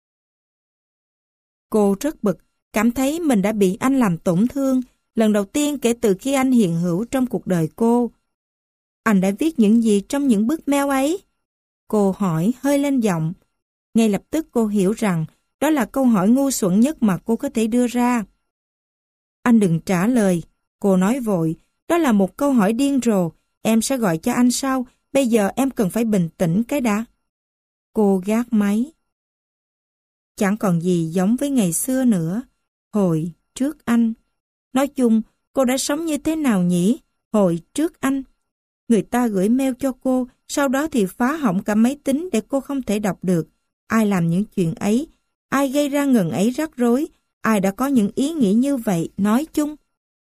A: Cô rất bực, cảm thấy mình đã bị anh làm tổn thương, lần đầu tiên kể từ khi anh hiện hữu trong cuộc đời cô. Anh đã viết những gì trong những bức mail ấy? Cô hỏi hơi lên giọng. Ngay lập tức cô hiểu rằng đó là câu hỏi ngu xuẩn nhất mà cô có thể đưa ra. Anh đừng trả lời, cô nói vội. Đó là một câu hỏi điên rồ, em sẽ gọi cho anh sau, bây giờ em cần phải bình tĩnh cái đã. Cô gác máy. Chẳng còn gì giống với ngày xưa nữa. Hồi trước anh. Nói chung, cô đã sống như thế nào nhỉ? Hồi trước anh. Người ta gửi mail cho cô, sau đó thì phá hỏng cả máy tính để cô không thể đọc được. Ai làm những chuyện ấy? Ai gây ra ngần ấy rắc rối? Ai đã có những ý nghĩ như vậy nói chung?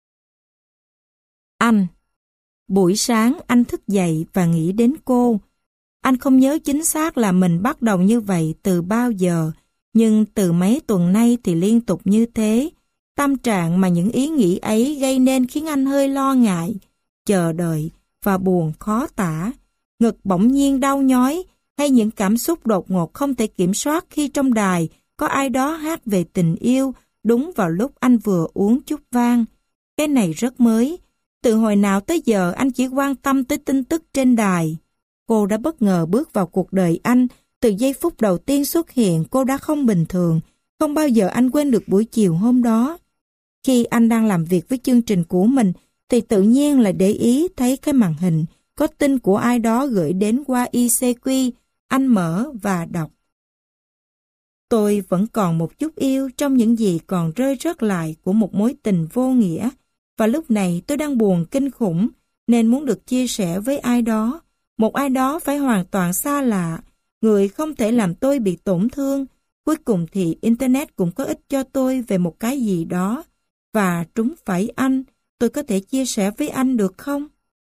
A: Anh. Buổi sáng anh thức dậy và nghĩ đến cô. Anh không nhớ chính xác là mình bắt đầu như vậy từ bao giờ, nhưng từ mấy tuần nay thì liên tục như thế. Tâm trạng mà những ý nghĩ ấy gây nên khiến anh hơi lo ngại, chờ đợi và buồn khó tả. Ngực bỗng nhiên đau nhói hay những cảm xúc đột ngột không thể kiểm soát khi trong đài có ai đó hát về tình yêu đúng vào lúc anh vừa uống chút vang. Cái này rất mới. Từ hồi nào tới giờ anh chỉ quan tâm tới tin tức trên đài. Cô đã bất ngờ bước vào cuộc đời anh Từ giây phút đầu tiên xuất hiện, cô đã không bình thường. Không bao giờ anh quên được buổi chiều hôm đó. Khi anh đang làm việc với chương trình của mình, thì tự nhiên là để ý thấy cái màn hình có tin của ai đó gửi đến qua i xê quy. Anh mở và đọc. Tôi vẫn còn một chút yêu trong những gì còn rơi rớt lại của một mối tình vô nghĩa. Và lúc này tôi đang buồn kinh khủng, nên muốn được chia sẻ với ai đó. Một ai đó phải hoàn toàn xa lạ, người không thể làm tôi bị tổn thương. Cuối cùng thì Internet cũng có ích cho tôi về một cái gì đó. Và trúng phải anh, tôi có thể chia sẻ với anh được không?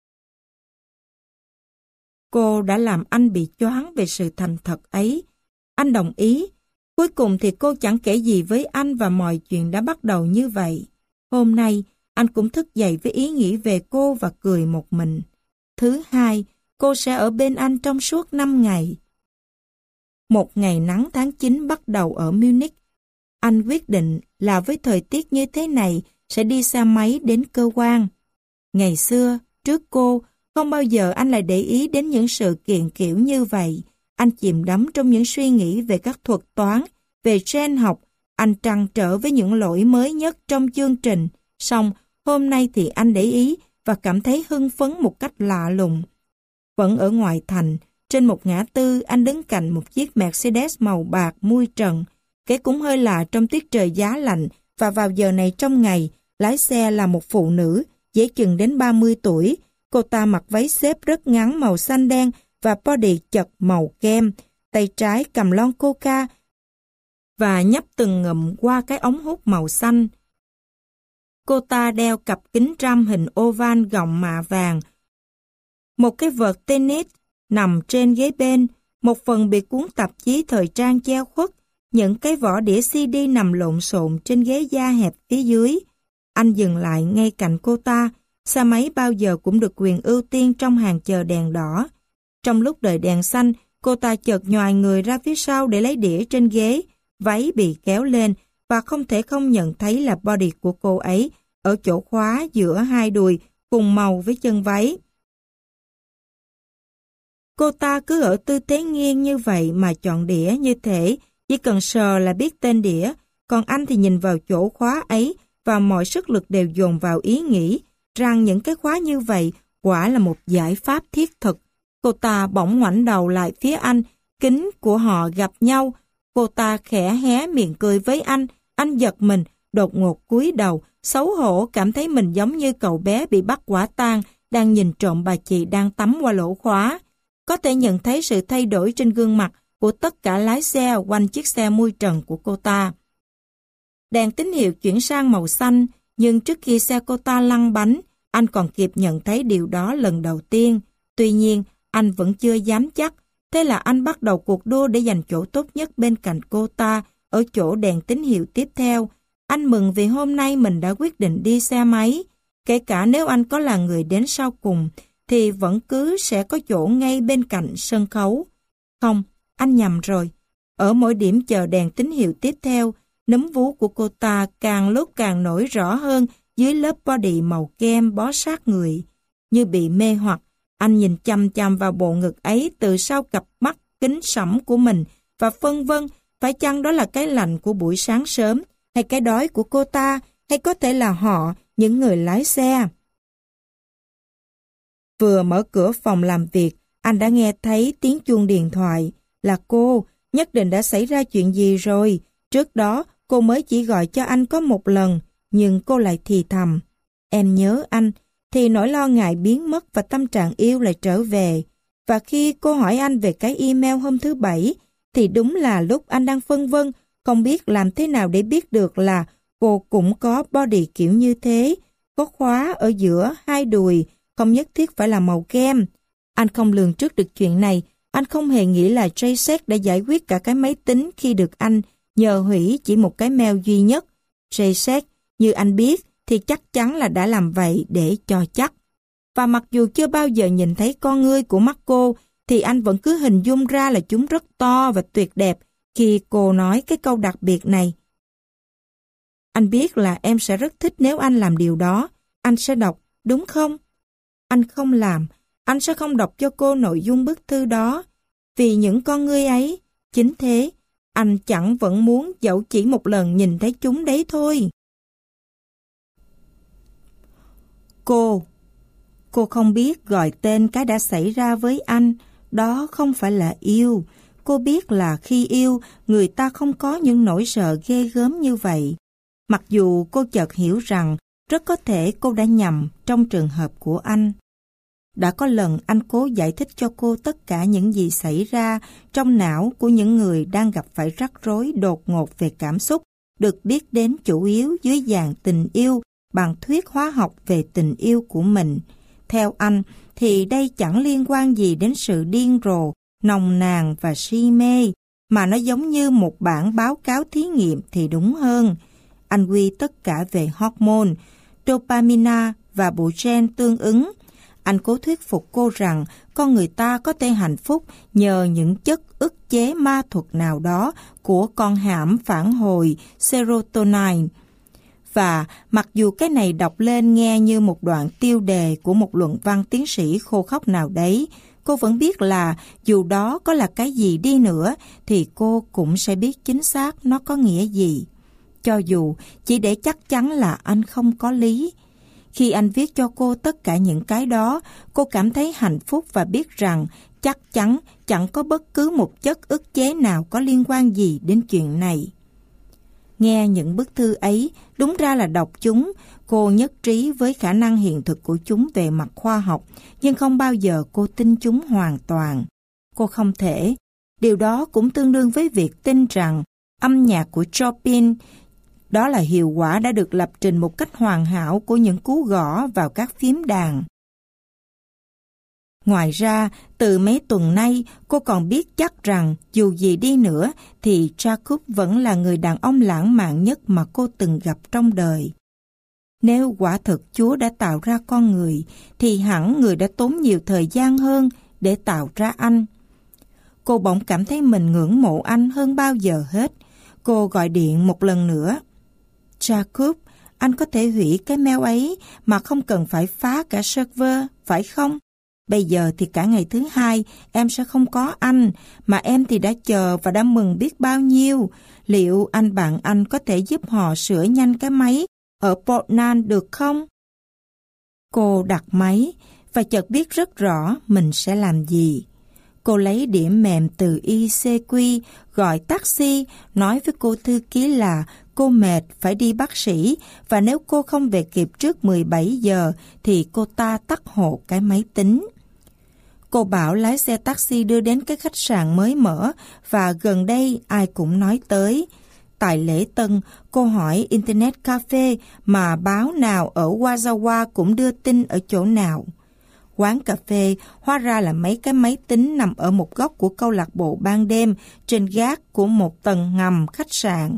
A: Cô đã làm anh bị choáng về sự thành thật ấy. Anh đồng ý. Cuối cùng thì cô chẳng kể gì với anh và mọi chuyện đã bắt đầu như vậy. Hôm nay, anh cũng thức dậy với ý nghĩ về cô và cười một mình. Thứ hai, cô sẽ ở bên anh trong suốt năm ngày. Một ngày nắng tháng chín bắt đầu ở Munich. Anh quyết định là với thời tiết như thế này sẽ đi xe máy đến cơ quan. Ngày xưa, trước cô, không bao giờ anh lại để ý đến những sự kiện kiểu như vậy. Anh chìm đắm trong những suy nghĩ về các thuật toán, về gen học. Anh trăn trở với những lỗi mới nhất trong chương trình. Song, hôm nay thì anh để ý và cảm thấy hưng phấn một cách lạ lùng. Vẫn ở ngoại thành, trên một ngã tư, anh đứng cạnh một chiếc Mercedes màu bạc mui trần. Cái cũng hơi lạ trong tiết trời giá lạnh và vào giờ này trong ngày, lái xe là một phụ nữ, dễ chừng đến ba mươi tuổi. Cô ta mặc váy xếp rất ngắn màu xanh đen và body chật màu kem, tay trái cầm lon coca và nhấp từng ngụm qua cái ống hút màu xanh. Cô ta đeo cặp kính râm hình oval gọng mạ vàng. Một cái vợt tennis nằm trên ghế bên, một phần bị cuốn tạp chí thời trang che khuất, những cái vỏ đĩa xê đê nằm lộn xộn trên ghế da hẹp phía dưới. Anh dừng lại ngay cạnh cô ta. Xe máy bao giờ cũng được quyền ưu tiên trong hàng chờ đèn đỏ. Trong lúc đợi đèn xanh, cô ta chợt nhoài người ra phía sau để lấy đĩa trên ghế. Váy bị kéo lên và không thể không nhận thấy là body của cô ấy ở chỗ khóa giữa hai đùi cùng màu với chân váy. Cô ta cứ ở tư thế nghiêng như vậy mà chọn đĩa như thể chỉ cần sờ là biết tên đĩa, còn anh thì nhìn vào chỗ khóa ấy và mọi sức lực đều dồn vào ý nghĩ rằng những cái khóa như vậy quả là một giải pháp thiết thực. Cô ta bỗng ngoảnh đầu lại phía anh, kính của họ gặp nhau. Cô ta khẽ hé miệng cười với anh, anh giật mình, đột ngột cúi đầu, xấu hổ cảm thấy mình giống như cậu bé bị bắt quả tang đang nhìn trộm bà chị đang tắm qua lỗ khóa. Có thể nhận thấy sự thay đổi trên gương mặt của tất cả lái xe quanh chiếc xe mui trần của cô ta. Đèn tín hiệu chuyển sang màu xanh, nhưng trước khi xe cô ta lăn bánh, anh còn kịp nhận thấy điều đó lần đầu tiên. Tuy nhiên, anh vẫn chưa dám chắc, thế là anh bắt đầu cuộc đua để giành chỗ tốt nhất bên cạnh cô ta, ở chỗ đèn tín hiệu tiếp theo. Anh mừng vì hôm nay mình đã quyết định đi xe máy. Kể cả nếu anh có là người đến sau cùng, thì vẫn cứ sẽ có chỗ ngay bên cạnh sân khấu. Không, anh nhầm rồi. Ở mỗi điểm chờ đèn tín hiệu tiếp theo, nấm vú của cô ta càng lúc càng nổi rõ hơn dưới lớp body màu kem bó sát người. Như bị mê hoặc, anh nhìn chăm chăm vào bộ ngực ấy từ sau cặp mắt kính sẫm của mình và phân vân, phải chăng đó là cái lạnh của buổi sáng sớm, hay cái đói của cô ta, hay có thể là họ, những người lái xe. Vừa mở cửa phòng làm việc, anh đã nghe thấy tiếng chuông điện thoại. Là cô, nhất định đã xảy ra chuyện gì rồi. Trước đó, cô mới chỉ gọi cho anh có một lần, nhưng cô lại thì thầm. Em nhớ anh, thì nỗi lo ngại biến mất và tâm trạng yêu lại trở về. Và khi cô hỏi anh về cái email hôm thứ Bảy, thì đúng là lúc anh đang phân vân, không biết làm thế nào để biết được là cô cũng có body kiểu như thế, có khóa ở giữa hai đùi, không nhất thiết phải là màu kem. Anh không lường trước được chuyện này, anh không hề nghĩ là Jacek đã giải quyết cả cái máy tính khi được anh nhờ hủy chỉ một cái mail duy nhất. Jacek, như anh biết, thì chắc chắn là đã làm vậy để cho chắc. Và mặc dù chưa bao giờ nhìn thấy con ngươi của mắt cô, thì anh vẫn cứ hình dung ra là chúng rất to và tuyệt đẹp khi cô nói cái câu đặc biệt này. Anh biết là em sẽ rất thích nếu anh làm điều đó. Anh sẽ đọc, đúng không? Anh không làm. Anh sẽ không đọc cho cô nội dung bức thư đó. vì những con ngươi ấy. Chính thế, anh chẳng vẫn muốn dẫu chỉ một lần nhìn thấy chúng đấy thôi. Cô, cô không biết gọi tên cái đã xảy ra với anh, đó không phải là yêu. Cô biết là khi yêu, người ta không có những nỗi sợ ghê gớm như vậy. Mặc dù cô chợt hiểu rằng rất có thể cô đã nhầm trong trường hợp của anh. Đã có lần anh cố giải thích cho cô tất cả những gì xảy ra trong não của những người đang gặp phải rắc rối đột ngột về cảm xúc, được biết đến chủ yếu dưới dạng tình yêu bằng thuyết hóa học về tình yêu của mình. Theo anh thì đây chẳng liên quan gì đến sự điên rồ, nồng nàn và si mê, mà nó giống như một bản báo cáo thí nghiệm thì đúng hơn. Anh quy tất cả về hormone, dopamine và bộ gen tương ứng. Anh cố thuyết phục cô rằng con người ta có thể hạnh phúc nhờ những chất ức chế ma thuật nào đó của con hãm phản hồi serotonin. Và mặc dù cái này đọc lên nghe như một đoạn tiêu đề của một luận văn tiến sĩ khô khốc nào đấy, cô vẫn biết là dù đó có là cái gì đi nữa thì cô cũng sẽ biết chính xác nó có nghĩa gì. Cho dù chỉ để chắc chắn là anh không có lý. Khi anh viết cho cô tất cả những cái đó, cô cảm thấy hạnh phúc và biết rằng chắc chắn chẳng có bất cứ một chất ức chế nào có liên quan gì đến chuyện này. Nghe những bức thư ấy, đúng ra là đọc chúng, cô nhất trí với khả năng hiện thực của chúng về mặt khoa học, nhưng không bao giờ cô tin chúng hoàn toàn. Cô không thể. Điều đó cũng tương đương với việc tin rằng âm nhạc của Chopin, đó là hiệu quả đã được lập trình một cách hoàn hảo của những cú gõ vào các phím đàn. Ngoài ra, từ mấy tuần nay, cô còn biết chắc rằng dù gì đi nữa thì Jacob vẫn là người đàn ông lãng mạn nhất mà cô từng gặp trong đời. Nếu quả thực Chúa đã tạo ra con người, thì hẳn người đã tốn nhiều thời gian hơn để tạo ra anh. Cô bỗng cảm thấy mình ngưỡng mộ anh hơn bao giờ hết. Cô gọi điện một lần nữa. Jacob, anh có thể hủy cái mail ấy mà không cần phải phá cả server, phải không? Bây giờ thì cả ngày thứ hai em sẽ không có anh, mà em thì đã chờ và đã mừng biết bao nhiêu. Liệu anh bạn anh có thể giúp họ sửa nhanh cái máy ở Portland được không? Cô đặt máy và chợt biết rất rõ mình sẽ làm gì. Cô lấy điểm mềm từ i xê quy, gọi taxi, nói với cô thư ký là cô mệt phải đi bác sĩ và nếu cô không về kịp trước mười bảy giờ thì cô ta tắt hộ cái máy tính. Cô bảo lái xe taxi đưa đến cái khách sạn mới mở và gần đây ai cũng nói tới. Tại lễ tân, cô hỏi Internet Cafe mà báo nào ở Wazawa cũng đưa tin ở chỗ nào. Quán cà phê hóa ra là mấy cái máy tính nằm ở một góc của câu lạc bộ ban đêm trên gác của một tầng ngầm khách sạn.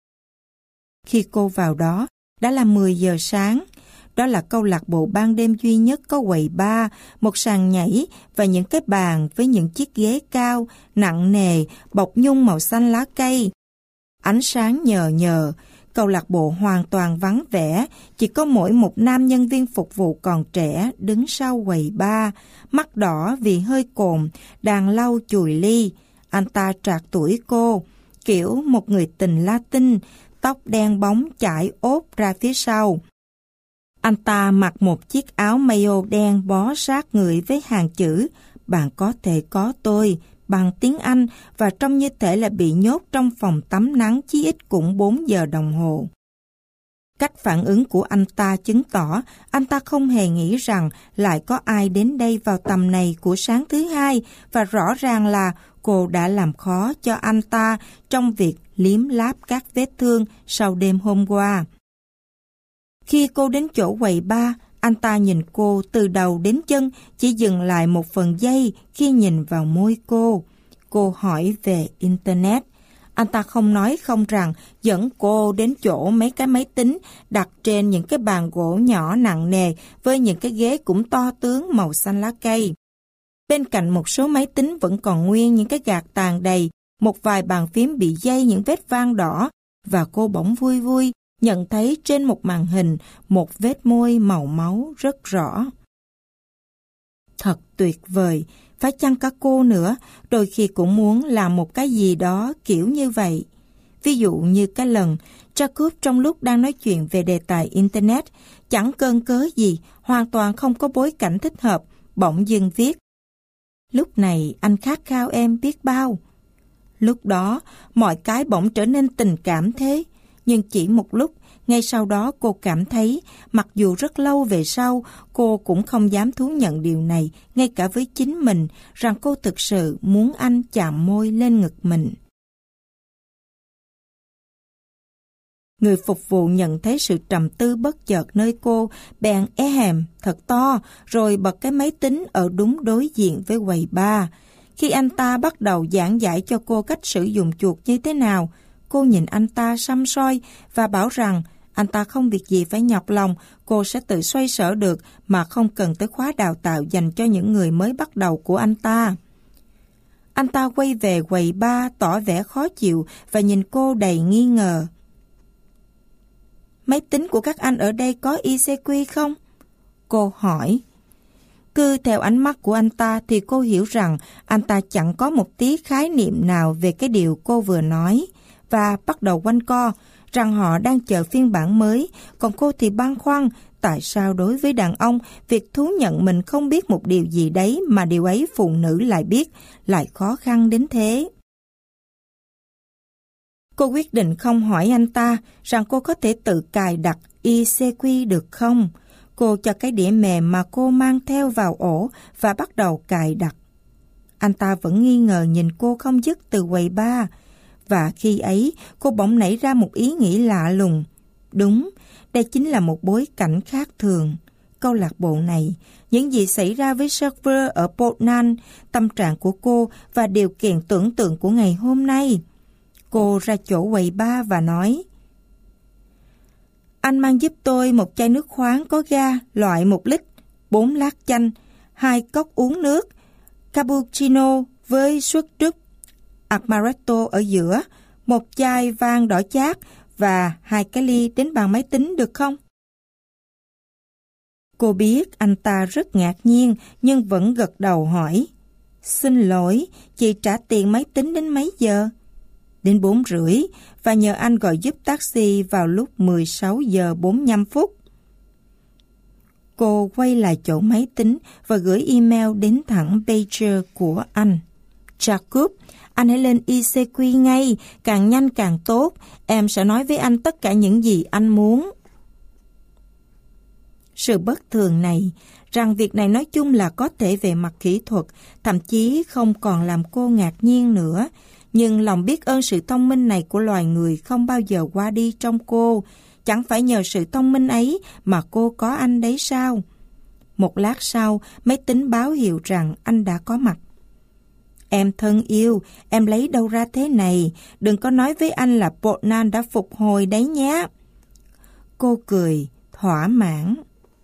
A: Khi cô vào đó, đã là mười giờ sáng. Đó là câu lạc bộ ban đêm duy nhất có quầy bar, một sàn nhảy và những cái bàn với những chiếc ghế cao, nặng nề, bọc nhung màu xanh lá cây. Ánh sáng nhờ nhờ, câu lạc bộ hoàn toàn vắng vẻ, chỉ có mỗi một nam nhân viên phục vụ còn trẻ đứng sau quầy bar, mắt đỏ vì hơi cồn, đang lau chùi ly. Anh ta trạc tuổi cô, kiểu một người tình Latin, tóc đen bóng chải ốp ra phía sau. Anh ta mặc một chiếc áo mayo đen bó sát người với hàng chữ "Bạn có thể có tôi" bằng tiếng Anh và trông như thể là bị nhốt trong phòng tắm nắng chí ít cũng bốn giờ đồng hồ. Cách phản ứng của anh ta chứng tỏ anh ta không hề nghĩ rằng lại có ai đến đây vào tầm này của sáng thứ hai và rõ ràng là cô đã làm khó cho anh ta trong việc liếm láp các vết thương sau đêm hôm qua. Khi cô đến chỗ quầy bar, anh ta nhìn cô từ đầu đến chân, chỉ dừng lại một phần giây khi nhìn vào môi cô. Cô hỏi về Internet. Anh ta không nói không rằng dẫn cô đến chỗ mấy cái máy tính đặt trên những cái bàn gỗ nhỏ nặng nề với những cái ghế cũng to tướng màu xanh lá cây. Bên cạnh một số máy tính vẫn còn nguyên những cái gạt tàn đầy, một vài bàn phím bị dây những vết vang đỏ và cô bỗng vui vui nhận thấy trên một màn hình một vết môi màu máu rất rõ. Thật tuyệt vời, Phải chăng cả cô nữa, đôi khi cũng muốn làm một cái gì đó kiểu như vậy. Ví dụ như cái lần Jacob trong lúc đang nói chuyện về đề tài Internet, chẳng cơn cớ gì, hoàn toàn không có bối cảnh thích hợp, bỗng dưng viết: lúc này anh khát khao em biết bao. Lúc đó, mọi cái bỗng trở nên tình cảm thế. Nhưng chỉ một lúc, ngay sau đó cô cảm thấy, mặc dù rất lâu về sau, cô cũng không dám thú nhận điều này, ngay cả với chính mình, rằng cô thực sự muốn anh chạm môi lên ngực mình. Người phục vụ nhận thấy sự trầm tư bất chợt nơi cô, bèn é hèm thật to, rồi bật cái máy tính ở đúng đối diện với quầy bar. Khi anh ta bắt đầu giảng giải cho cô cách sử dụng chuột như thế nào, cô nhìn anh ta săm soi và bảo rằng anh ta không việc gì phải nhọc lòng, cô sẽ tự xoay sở được mà không cần tới khóa đào tạo dành cho những người mới bắt đầu của anh ta. Anh ta quay về quầy bar tỏ vẻ khó chịu và nhìn cô đầy nghi ngờ. Máy tính của các anh ở đây có i xê quy không? Cô hỏi. Cứ theo ánh mắt của anh ta thì cô hiểu rằng anh ta chẳng có một tí khái niệm nào về cái điều cô vừa nói và bắt đầu quanh co rằng họ đang chờ phiên bản mới, còn cô thì băn khoăn tại sao đối với đàn ông việc thú nhận mình không biết một điều gì đấy mà điều ấy phụ nữ lại biết lại khó khăn đến thế. Cô quyết định không hỏi anh ta rằng cô có thể tự cài đặt i xê quy được không. Cô cho cái đĩa mềm mà cô mang theo vào ổ và bắt đầu cài đặt. Anh ta vẫn nghi ngờ nhìn cô không dứt từ quầy bar. Và khi ấy, cô bỗng nảy ra một ý nghĩ lạ lùng. Đúng, đây chính là một bối cảnh khác thường. Câu lạc bộ này, những gì xảy ra với server ở Poznan, tâm trạng của cô và điều kiện tưởng tượng của ngày hôm nay. Cô ra chỗ quầy bar và nói: anh mang giúp tôi một chai nước khoáng có ga loại một lít, bốn lát chanh, hai cốc uống nước, cappuccino với suất trúc, amaretto ở giữa, một chai vang đỏ chát và hai cái ly đến bàn máy tính được không? Cô biết anh ta rất ngạc nhiên nhưng vẫn gật đầu hỏi: xin lỗi, chị trả tiền máy tính đến mấy giờ? Đến bốn rưỡi và nhờ anh gọi giúp taxi vào lúc mười sáu giờ bốn mươi lăm phút. Cô quay lại chỗ máy tính và gửi email đến thẳng pager của anh. Jacob, anh hãy lên i xê quy ngay, càng nhanh càng tốt. Em sẽ nói với anh tất cả những gì anh muốn. Sự bất thường này, rằng việc này nói chung là có thể về mặt kỹ thuật, thậm chí không còn làm cô ngạc nhiên nữa. Nhưng lòng biết ơn sự thông minh này của loài người không bao giờ qua đi trong cô. Chẳng phải nhờ sự thông minh ấy mà cô có anh đấy sao? Một lát sau, máy tính báo hiệu rằng anh đã có mặt. Em thân yêu, em lấy đâu ra thế này? Đừng có nói với anh là Poznan đã phục hồi đấy nhé. Cô cười, thỏa mãn.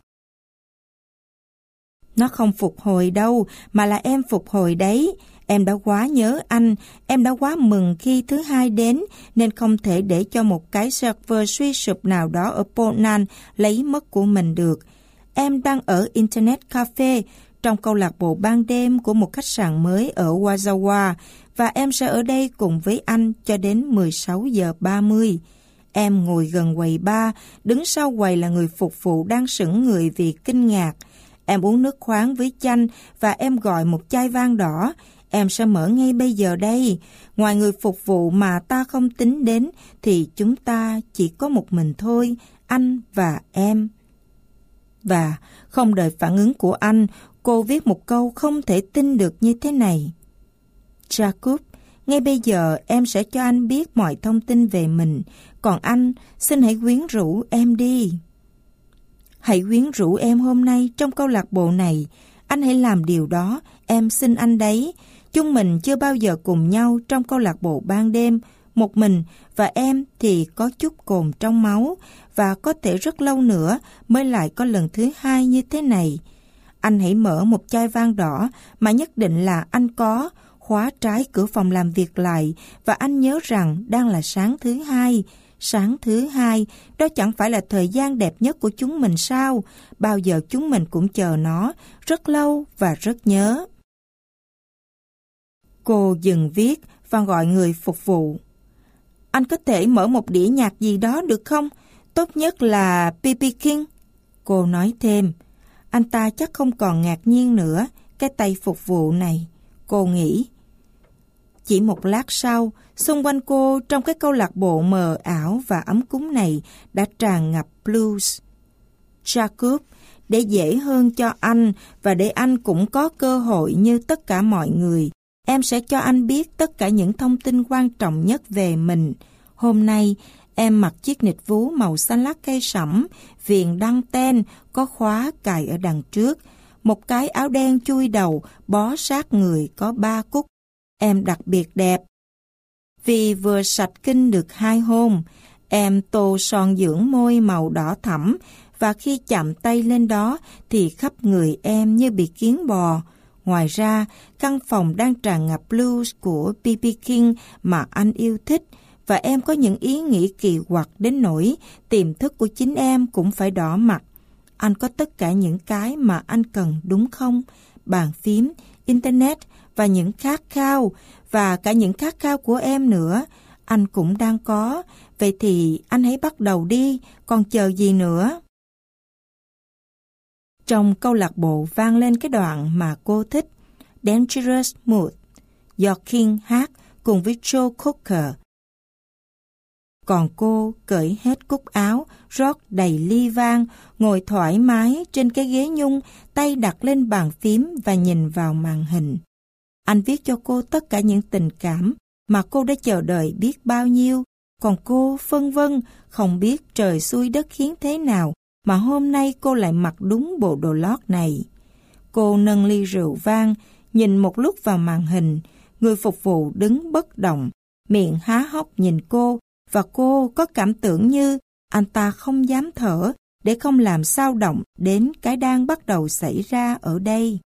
A: Nó không phục hồi đâu, mà là em phục hồi đấy. Em đã quá nhớ anh, em đã quá mừng khi thứ hai đến, nên không thể để cho một cái server suy sụp nào đó ở Poznan lấy mất của mình được. Em đang ở Internet Cafe, trong câu lạc bộ ban đêm của một khách sạn mới ở Warszawa, và em sẽ ở đây cùng với anh cho đến mười sáu giờ ba mươi. Em ngồi gần quầy bar, đứng sau quầy là người phục vụ đang sững người vì kinh ngạc. Em uống nước khoáng với chanh và em gọi một chai vang đỏ. Em sẽ mở ngay bây giờ đây. Ngoài người phục vụ mà ta không tính đến thì chúng ta chỉ có một mình thôi, anh và em. Và không đợi phản ứng của anh, cô viết một câu không thể tin được như thế này. Jacob, ngay bây giờ em sẽ cho anh biết mọi thông tin về mình, còn anh xin hãy quyến rũ em đi. Hãy quyến rũ em hôm nay trong câu lạc bộ này. Anh hãy làm điều đó, em xin anh đấy. Chúng mình chưa bao giờ cùng nhau trong câu lạc bộ ban đêm, một mình, và em thì có chút cồn trong máu, và có thể rất lâu nữa mới lại có lần thứ hai như thế này. Anh hãy mở một chai vang đỏ mà nhất định là anh có, khóa trái cửa phòng làm việc lại, và anh nhớ rằng đang là sáng thứ hai. Sáng thứ hai, đó chẳng phải là thời gian đẹp nhất của chúng mình sao? Bao giờ chúng mình cũng chờ nó, rất lâu và rất nhớ. Cô dừng viết và gọi người phục vụ. Anh có thể mở một đĩa nhạc gì đó được không? Tốt nhất là bê bê King. Cô nói thêm. Anh ta chắc không còn ngạc nhiên nữa, cái tay phục vụ này. Cô nghĩ. Chỉ một lát sau, xung quanh cô trong cái câu lạc bộ mờ ảo và ấm cúng này đã tràn ngập blues. Jacob, để dễ hơn cho anh và để anh cũng có cơ hội như tất cả mọi người, em sẽ cho anh biết tất cả những thông tin quan trọng nhất về mình. Hôm nay, em mặc chiếc nịt vú màu xanh lá cây sẫm, viền đăng ten, có khóa cài ở đằng trước, một cái áo đen chui đầu, bó sát người có ba cúc. Em đặc biệt đẹp. Vì vừa sạch kinh được hai hôm, em tô son dưỡng môi màu đỏ thẫm, và khi chạm tay lên đó thì khắp người em như bị kiến bò. Ngoài ra, căn phòng đang tràn ngập blues của bê bê King mà anh yêu thích, và em có những ý nghĩ kỳ quặc đến nỗi tiềm thức của chính em cũng phải đỏ mặt. Anh có tất cả những cái mà anh cần, đúng không? Bàn phím, internet và những khát khao, và cả những khát khao của em nữa. Anh cũng đang có. Vậy thì anh hãy bắt đầu đi, còn chờ gì nữa? Trong câu lạc bộ vang lên cái đoạn mà cô thích, Dangerous Mood, do King hát cùng với Joe Cocker. Còn cô cởi hết cúc áo, rót đầy ly vang, ngồi thoải mái trên cái ghế nhung, tay đặt lên bàn phím và nhìn vào màn hình. Anh viết cho cô tất cả những tình cảm mà cô đã chờ đợi biết bao nhiêu, còn cô phân vân, không biết trời xui đất khiến thế nào mà hôm nay cô lại mặc đúng bộ đồ lót này. Cô nâng ly rượu vang, nhìn một lúc vào màn hình, người phục vụ đứng bất động, miệng há hốc nhìn cô, và cô có cảm tưởng như anh ta không dám thở để không làm xao động đến cái đang bắt đầu xảy ra ở đây.